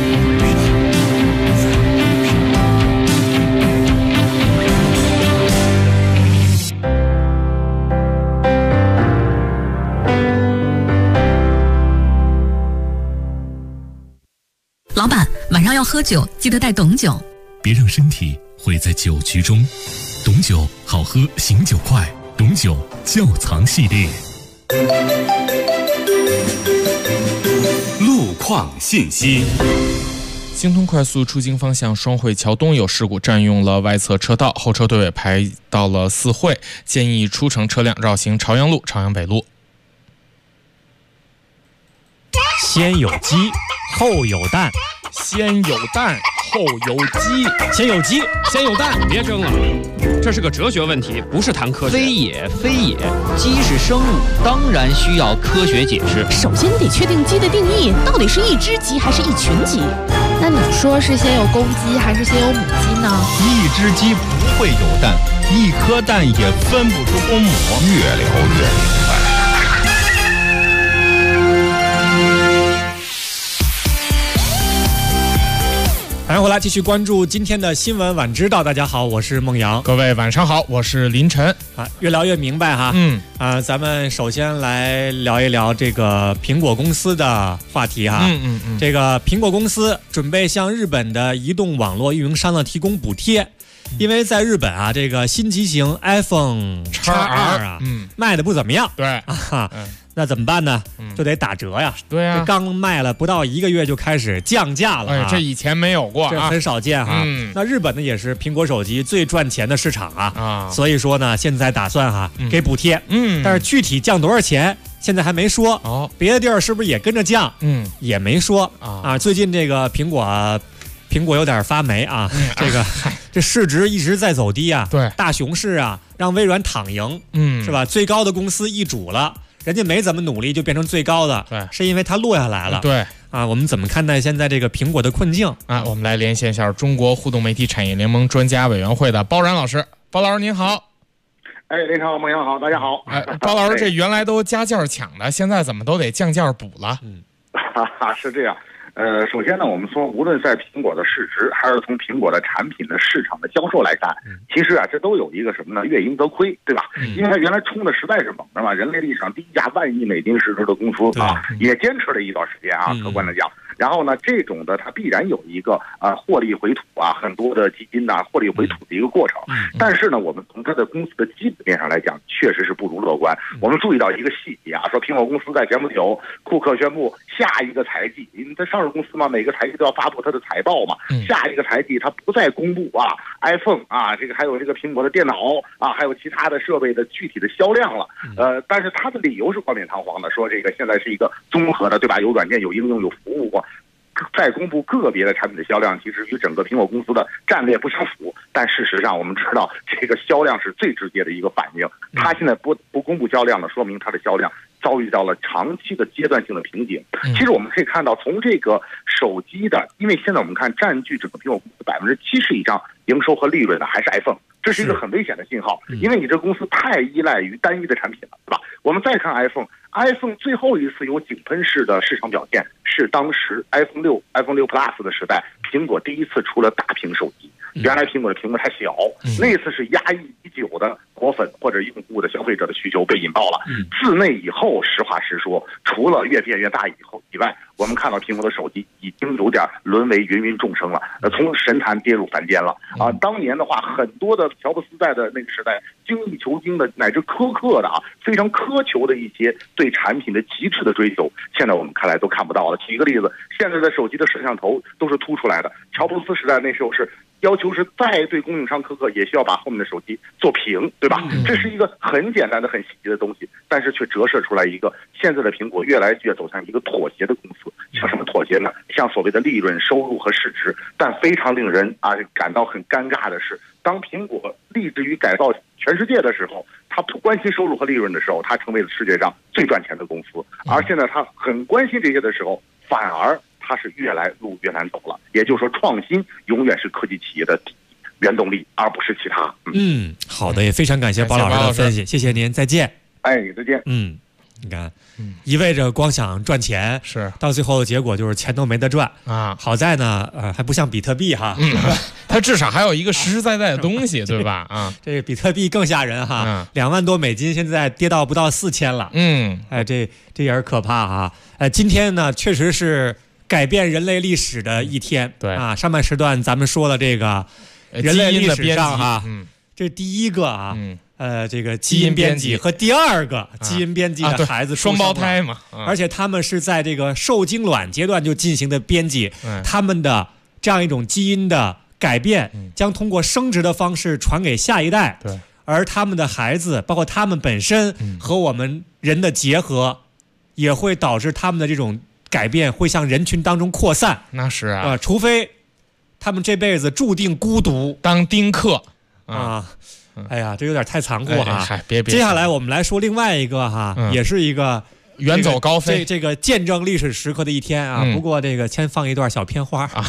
老板，晚上要喝酒，记得带董酒。 别让身体毁在酒局中。董酒好喝，醒酒快。董酒窖藏系列。 路况信息。 京通快速出京方向双汇桥东有事故，占用了外侧车道，后车队尾排到了4汇，建议出城车辆绕行朝阳路、朝阳北路。 先有鸡，后有蛋。 先有蛋，后有鸡。 先有鸡，先有蛋。 别争了，这是个哲学问题，不是谈科学。 非也，非也，鸡是生物，当然需要科学解释。 首先得确定鸡的定义，到底是一只鸡还是一群鸡？ 那你说是先有公鸡还是先有母鸡呢？ 一只鸡不会有蛋，一颗蛋也分不出公母。 越聊越明白。 欢迎回来，继续关注今天的新闻晚知道。大家好，我是孟阳。 各位晚上好，我是林晨。 越聊越明白哈。咱们首先来聊一聊这个苹果公司的话题哈。这个苹果公司准备向日本的移动网络运营商呢提供补贴，因为在日本啊，这个新机型 iPhone XR 啊，卖的不怎么样。 对啊。那怎么办呢？就得打折呀。 对呀， 这刚卖了不到1个月就开始降价了。 这以前没有过， 这很少见哈。那日本呢也是苹果手机最赚钱的市场啊。所以说呢，现在打算给补贴。但是具体降多少钱，现在还没说。别的地儿是不是也跟着降？也没说啊。最近这个苹果有点发霉啊。这市值一直在走低啊。 对， 大熊市啊，让微软躺赢。是吧？最高的公司易主了。人家没怎么努力就变成最高的， 对， 是因为它落下来了。 对啊，我们怎么看待现在这个苹果的困境啊？我们来连线一下中国互动媒体产业联盟专家委员会的包然老师。包老师您好。 您好，孟阳好，大家好。 包老师，这原来都加价抢的，现在怎么都得降价补了？ 是这样。首先呢，我们说，无论在苹果的市值，还是从苹果的产品的市场的销售来看，其实啊，这都有一个什么呢？月盈则亏，对吧？因为它原来冲的实在是猛，是吧？人类历史上第一家万亿美金市值的公司啊，也坚持了一段时间啊，客观的讲。然后呢，这种的它必然有一个获利回吐啊，很多的基金呐获利回吐的一个过程。但是呢，我们从它的公司的基本面上来讲，确实是不如乐观。我们注意到一个细节啊，说苹果公司在前不久，库克宣布下一个财季，因为它上市公司嘛，每个财季都要发布它的财报嘛。下一个财季它不再公布iPhone 啊，这个还有这个苹果的电脑啊，还有其他的设备的具体的销量了。但是它的理由是冠冕堂皇的，说这个现在是一个综合的，对吧？有软件、有应用、有服务。 再公布个别的产品的销量，其实与整个苹果公司的战略不相符。但事实上，我们知道这个销量是最直接的一个反应。它现在不公布销量了，说明它的销量遭遇到了长期的阶段性的瓶颈。其实我们可以看到，从这个手机的，因为现在我们看占据整个苹果公司70%以上营收和利润的还是 iPhone， 这是一个很危险的信号，因为你这公司太依赖于单一的产品了，对吧？我们再看 iPhone 最后一次有井喷式的市场表现是当时 iPhone 6 Plus 的时代，苹果第一次出了大屏手机。原来苹果的屏幕太小，那次是压抑已久的果粉或者用户的消费者的需求被引爆了。自那以后，实话实说，除了越变越大以外，我们看到苹果的手机已经有点沦为芸芸众生了，从神坛跌入凡间了啊！当年的话，很多的乔布斯在的那个时代，精益求精的乃至苛刻的非常苛求的一些对产品的极致的追求，现在我们看来都看不到了。举一个例子，现在的手机的摄像头都是凸出来的，乔布斯时代那时候是要求是再对供应商苛刻，也需要把后面的手机做平，对吧？这是一个很简单的、很细节的东西，但是却折射出来一个现在的苹果越来越走向一个妥协的公司。像什么妥协呢？像所谓的利润、收入和市值。但非常令人感到很尴尬的是，当苹果立志于改造全世界的时候，他不关心收入和利润的时候，他成为了世界上最赚钱的公司。而现在他很关心这些的时候，反而它是路越难走了。也就是说，创新永远是科技企业的原动力，而不是其他。 好的，也非常感谢包老师的分析，谢谢您，再见。 再见。 你看，一味着光想赚钱， 是到最后结果就是钱都没得赚啊。 好在呢，还不像比特币哈， 它至少还有一个实实在在的东西，对吧？ 这个比特币更吓人哈，2万多美金，现在跌到不到4000了。这也是可怕哈。今天呢，确实是改变人类历史的一天。 对啊， 上半时段咱们说了这个人类历史上哈，这第一个这个基因编辑和第二个基因编辑的孩子双胞胎嘛， 而且他们是在这个受精卵阶段就进行的编辑，他们的这样一种基因的改变将通过生殖的方式传给下一代，而他们的孩子包括他们本身和我们人的结合，也会导致他们的这种改变会向人群当中扩散。 那是啊， 除非他们这辈子注定孤独当丁克哎呀，这有点太残酷哈！ 别接下来我们来说另外一个哈，也是一个远走高飞， 这个见证历史时刻的一天啊。不过这个先放一段小片花啊。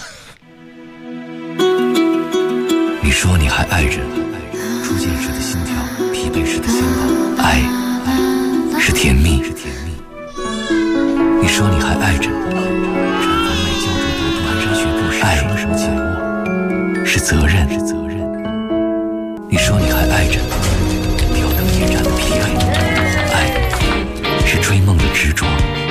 你说你还爱着，初见时的心跳，疲惫时的心动，爱是甜蜜。你说你还爱着，产房内胶着朵朵蹒跚学步时，爱紧握是责任。你说你还爱着，吊灯夜战的疲惫，爱是追梦的执着。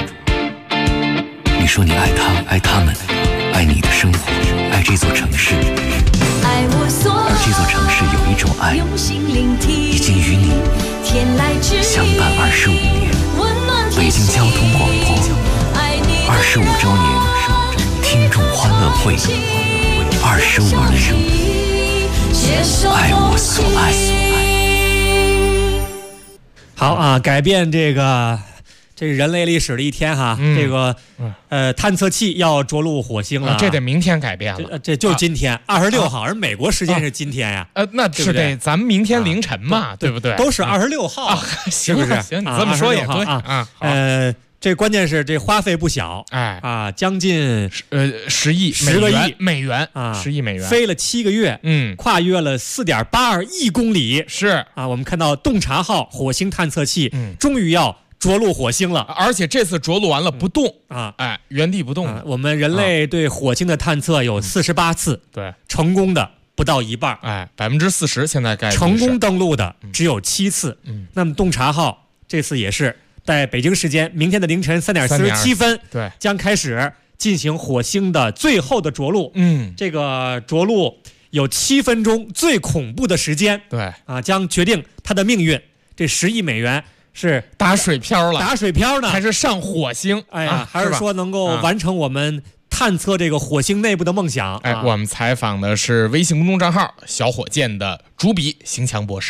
你说你爱他，爱他们，爱你的生活，爱这座城市。而这座城市有一种爱，已经与你相伴25年。北京交通广播25周年听众欢乐会，25年。爱我所爱。 好啊，改变这人类历史的一天哈，这个探测器要着陆火星了， 这得明天改变了， 这就是今天26号，而美国时间是今天呀， 那是得咱们明天凌晨嘛，对不对？ 都是26号， 是不是？行，你这么说也对啊。这关键是这花费不小，将近 10亿美元啊，10亿美元， 飞了7个月，跨越了4.82亿公里， 是啊，我们看到洞察号火星探测器终于要着陆火星了， 而且这次着陆完了不动原地不动。 我们人类对火星的探测有48次， 对， 成功的不到一半 ，40%现在概率， 成功登陆的只有7次。那么洞察号这次也是在北京时间明天的凌晨3点47分， 对， 将开始进行火星的最后的着陆。这个着陆有7分钟最恐怖的时间， 对啊，将决定它的命运。这10亿美元是打水漂了， 打水漂呢， 还是上火星？ 哎呀，还是说能够完成我们探测这个火星内部的梦想？ 我们采访的是微信公众账号小火箭的主笔邢强博士。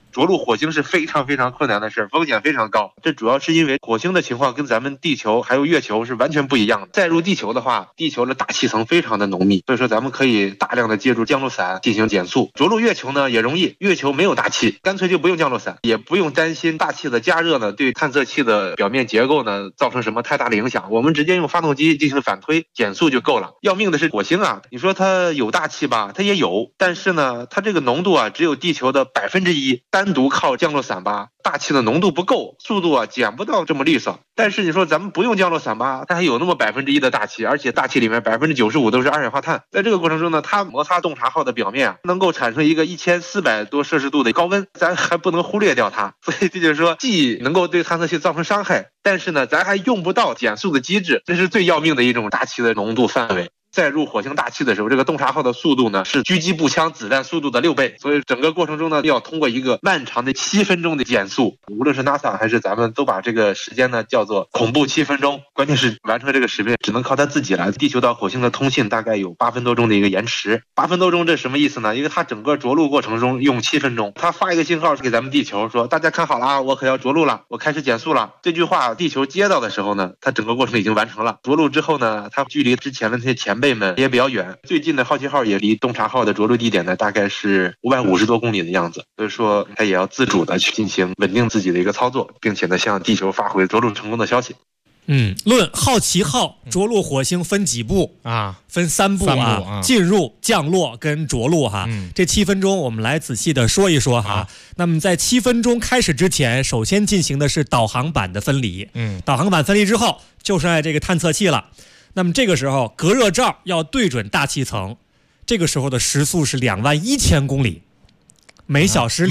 着陆火星是非常非常困难的事，风险非常高。这主要是因为火星的情况跟咱们地球还有月球是完全不一样的。再入地球的话，地球的大气层非常的浓密，所以说咱们可以大量的借助降落伞进行减速。着陆月球呢也容易，月球没有大气，干脆就不用降落伞，也不用担心大气的加热呢对探测器的表面结构呢造成什么太大的影响。我们直接用发动机进行反推减速就够了。要命的是火星啊，你说它有大气吧，它也有，但是呢它这个浓度啊只有地球的1%，单独靠降落伞吧，大气的浓度不够，速度啊减不到这么利索。但是你说咱们不用降落伞吧，它还有那么1%的大气，而且大气里面95%都是二氧化碳。在这个过程中呢，它摩擦洞察号的表面啊，能够产生一个1400多摄氏度的高温，咱还不能忽略掉它。所以这就是说，既能够对探测器造成伤害，但是呢，咱还用不到减速的机制，这是最要命的一种大气的浓度范围。在入火星大气的时候，这个洞察号的速度呢是狙击步枪子弹速度的6倍，所以整个过程中呢要通过一个漫长的7分钟的减速。无论是 NASA 还是咱们都把这个时间呢叫做恐怖7分钟。关键是完成这个使命只能靠它自己来。地球到火星的通信大概有8分多钟的一个延迟。8分多钟这什么意思呢？因为它整个着陆过程中用7分钟，它发一个信号给咱们地球说大家看好了啊，我可要着陆了，我开始减速了。这句话地球接到的时候呢，它整个过程已经完成了。着陆之后呢，它距离之前的那些前辈们也比较远，最近的好奇号也离洞察号的着陆地点呢大概是550多公里的样子，所以说它也要自主的去进行稳定自己的一个操作，并且呢向地球发回着陆成功的消息。 论好奇号着陆火星分几步啊？分3步啊，进入、降落跟着陆哈。这7分钟我们来仔细的说一说哈。那么在7分钟开始之前，首先进行的是导航板的分离。导航板分离之后，就剩下这个探测器了。那么这个时候隔热罩要对准大气层，这个时候的时速是21000公里，每小时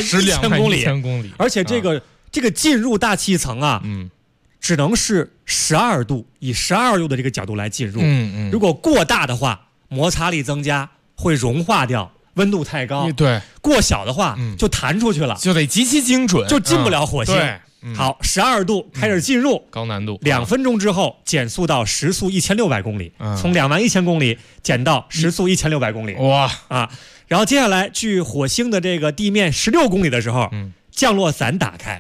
21000公里，而且这个进入大气层啊，只能是12度，以12度的这个角度来进入。如果过大的话，摩擦力增加会融化掉，温度太高。 对， 过小的话就弹出去了，就得极其精准， 就进不了火星。好，12度开始进入， 高难度。 2分钟之后减速到时速1600公里，从21000公里减到时速1600公里。 哇啊！然后接下来距火星的这个地面16公里的时候，降落伞打开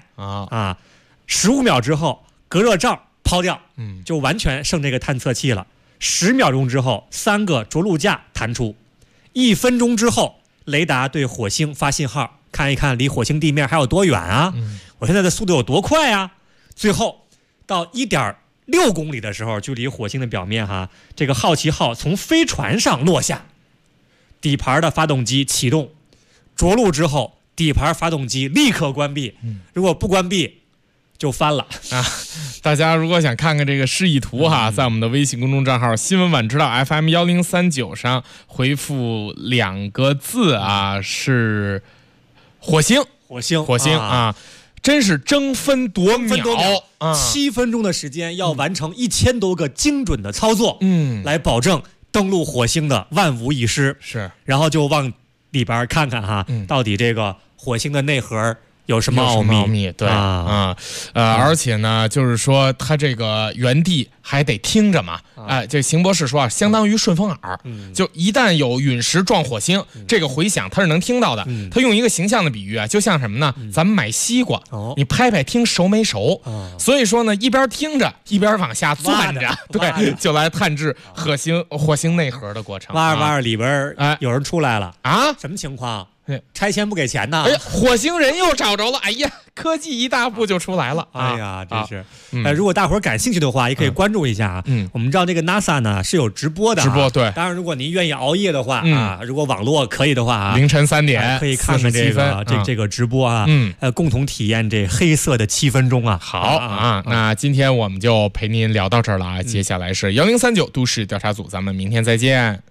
，15秒之后隔热罩抛掉，就完全剩这个探测器了。10秒钟之后，3个着陆架弹出。1分钟之后，雷达对火星发信号，看一看离火星地面还有多远啊？我现在的速度有多快啊？最后到1.6公里的时候，距离火星的表面哈，这个好奇号从飞船上落下，底盘的发动机启动，着陆之后底盘发动机立刻关闭，如果不关闭就翻了啊！大家如果想看看这个示意图哈，在我们的微信公众账号新闻晚知道 FM1039上回复2个字啊，是火星啊！真是争分夺秒 ，7分钟的时间要完成1000多个精准的操作，来保证登陆火星的万无一失。 是， 然后就往里边看看哈，到底这个火星的内核有什么奥秘？ 对而且呢，就是说它这个原地还得听着嘛。这邢博士说啊，相当于顺风耳，就一旦有陨石撞火星，这个回响它是能听到的。他用一个形象的比喻啊，就像什么呢？咱们买西瓜，你拍拍听熟没熟。所以说呢，一边听着一边往下钻着，对，就来探知火星内核的过程。 挖着挖着里边有人出来了啊？什么情况？拆迁不给钱呢？ 火星人又找着了！哎呀，科技一大步就出来了！ 哎呀，真是！如果大伙儿感兴趣的话，也可以关注一下啊。我们知道这个 NASA 呢是有直播的， 对。 当然，如果您愿意熬夜的话啊，如果网络可以的话， 凌晨3点可以看看这个直播啊，共同体验这黑色的7分钟啊。 好啊，那今天我们就陪您聊到这儿了啊。接下来是1039都市调查组，咱们明天再见。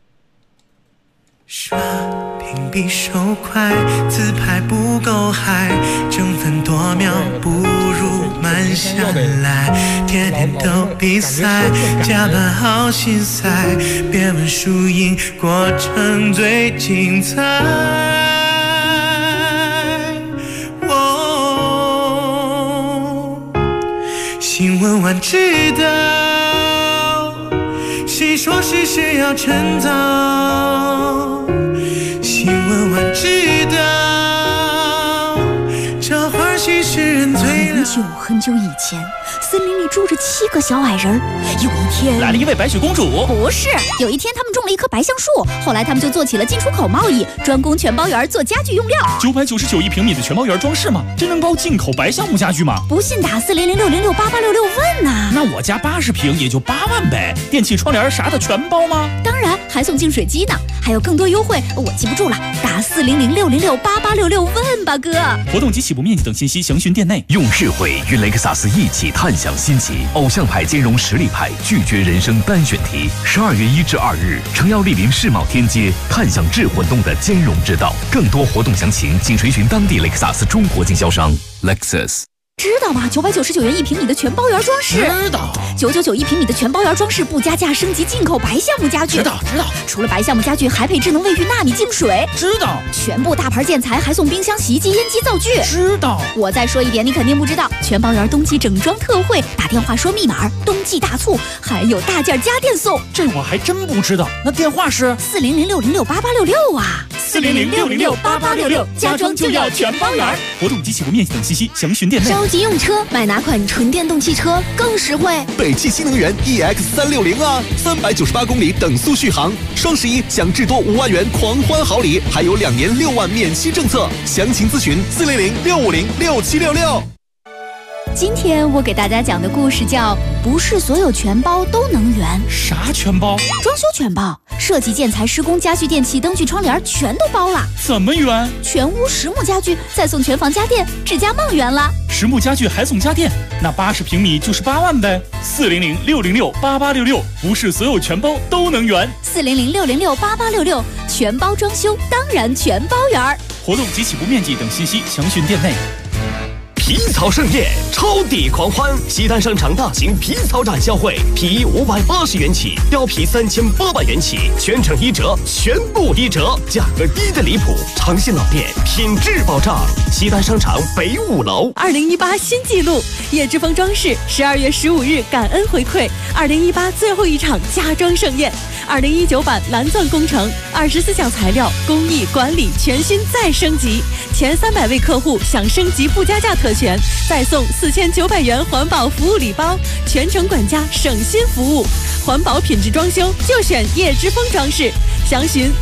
刷屏比手快，自拍不够嗨，争分夺秒不如慢下来，天天都比赛，加班好心塞，别问输赢，过程最精彩。新闻晚知道，谁说事事要趁早？新闻晚知道， 很久以前，森林里住着7个小矮人。有一天， 来了一位白雪公主。 不是，有一天他们种了一棵白橡树，后来他们就做起了进出口贸易，专供全包园做家具用料。 999一平米的全包园装饰吗？真能包进口白橡木家具吗？ 不信打40060688866问呐。 那我家80平也就8万呗，电器窗帘啥的全包吗？ 当然，还送净水机呢，还有更多优惠，我记不住了，打40060688866问吧，哥。 活动及起步面积等信息详询店内。 用智慧与雷克萨斯一起探享新奇，偶像派兼容实力派，拒绝人生单选题。12月1至2日，诚邀莅临世贸天阶，看享智混动的兼容之道。更多活动详情，请垂询当地雷克萨斯中国经销商 Lexus。 知道吗？999元1平米的全包园装饰。 知道。 9991平米的全包园装饰不加价升级进口白橡木家具。 知道。 除了白橡木家具，还配智能卫浴纳米净水。 知道。 全部大牌建材还送冰箱、洗衣机、烟机、灶具。 知道。 我再说一点，你肯定不知道，全包园冬季整装特惠，打电话说密码，冬季大促，还有大件家电送。 这我还真不知道。那电话是 40060688866啊。 40060688866，家装就要全包园。活动及起步面积等信息详询店内。 着急用车，买哪款纯电动汽车更实惠？ 北汽新能源 EX360啊，398公里等速续航，双11享至多5万元狂欢好礼，还有2年6万免息政策。详情咨询40065067766。 今天我给大家讲的故事叫《不是所有全包都能源》。 啥全包？ 装修全包，设计、建材、施工、家具、电器、灯具、窗帘全都包了。 怎么圆？ 全屋实木家具，再送全房家电，智家梦圆了。 实木家具还送家电，那80平米就是8万呗。40060668866，不是所有全包都能圆。 40060688866，全包装修当然全包圆。 活动及起步面积等信息详询店内。 皮草盛宴，超抵狂欢！西单商场大型皮草展销会，皮衣580元起，貂皮3800元起，全程1折，全部1折，价格低的离谱，长线老店，品质保障。西单商场北5楼。 2018新纪录，叶之峰装饰12月15日感恩回馈2018最后一场家装盛宴，2019版蓝钻工程，24项材料工艺管理全新再升级，前300位客户享升级不加价特权，再送4900元环保服务礼包，全程管家省心服务，环保品质装修就选叶之峰装饰，详询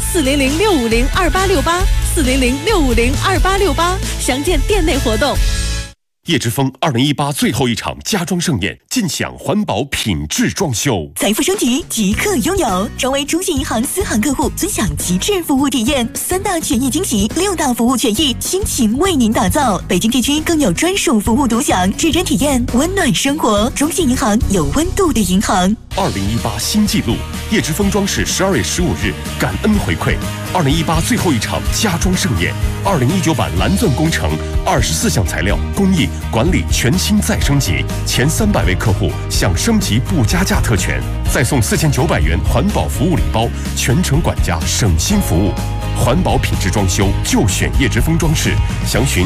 40065028868，40065028868，详见店内活动。 叶之峰2018最后一场家装盛宴，尽享环保品质装修。 财富升级即刻拥有，成为中信银行私行客户，尊享极致服务体验，3大权益惊喜，6大服务权益，倾情为您打造。北京地区更有专属服务独享，认真体验温暖生活。中信银行有温度的银行。 2018新纪录，叶之峰装饰12月15日感恩回馈2018最后一场家装盛宴，2019版蓝钻工程24项材料工艺管理全新再升级，前300位客户享升级不加价特权，再送4900元环保服务礼包，全程管家省心服务。环保品质装修就选叶之峰装饰，详询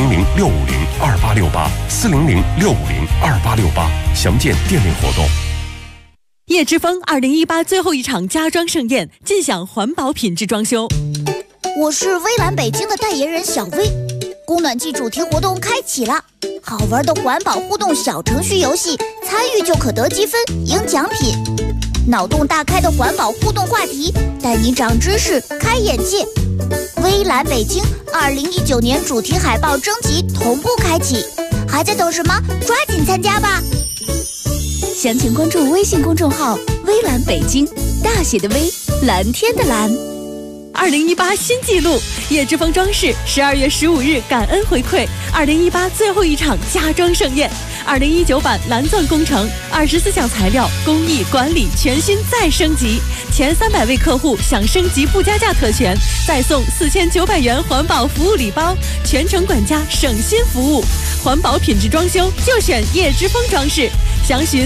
40065028868，40065028868，详见店内活动。 叶之峰2018最后一场家装盛宴，尽享环保品质装修。 我是微蓝北京的代言人小薇，供暖季主题活动开启了，好玩的环保互动小程序游戏，参与就可得积分赢奖品。脑洞大开的环保互动话题，带你长知识开眼界。微蓝北京2019年主题海报征集同步开启，还在等什么？抓紧参加吧！详情关注微信公众号微蓝北京，大写的微，蓝天的蓝。 2018新纪录，叶之峰装饰12月15日感恩回馈2018最后一场家装盛宴，2019版蓝钻工程24项材料工艺管理全新再升级，前300位客户享升级不加价特权，再送4900元环保服务礼包，全程管家省心服务，环保品质装修就选叶之峰装饰，详询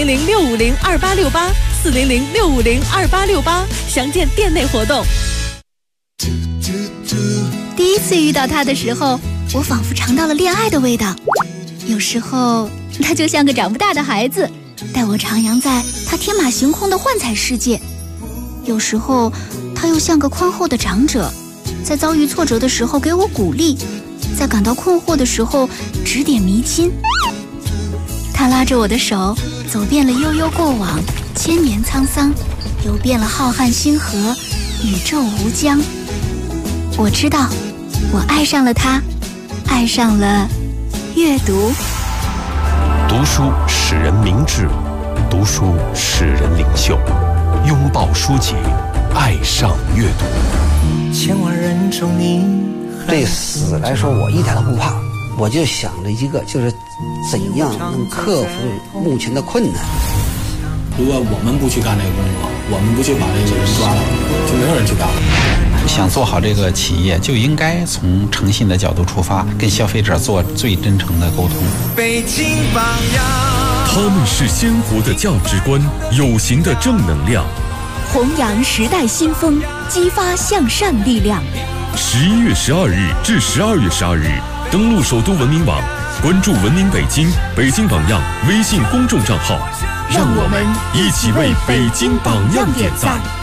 40065028868，40065028868，详见店内活动。 第一次遇到他的时候，我仿佛尝到了恋爱的味道。有时候他就像个长不大的孩子，带我徜徉在他天马行空的幻彩世界。有时候他又像个宽厚的长者，在遭遇挫折的时候给我鼓励， 在感到困惑的时候指点迷津。他拉着我的手，走遍了悠悠过往，千年沧桑，游遍了浩瀚星河，宇宙无疆。我知道，我爱上了他，爱上了阅读。 读书使人明智，读书使人领袖。拥抱书籍，爱上阅读。 千万人中你对死来说，我一点都不怕，我就想着一个，就是怎样能克服目前的困难。 如果我们不去干这个工作，我们不去把这个人抓了，就没有人去干了。 想做好这个企业，就应该从诚信的角度出发，跟消费者做最真诚的沟通。 北京榜样， 他们是鲜活的价值观，有形的正能量， 弘扬时代新风，激发向善力量。 11月12日至12月12日，登录首都文明网，关注文明北京、北京榜样微信公众账号，让我们一起为北京榜样点赞。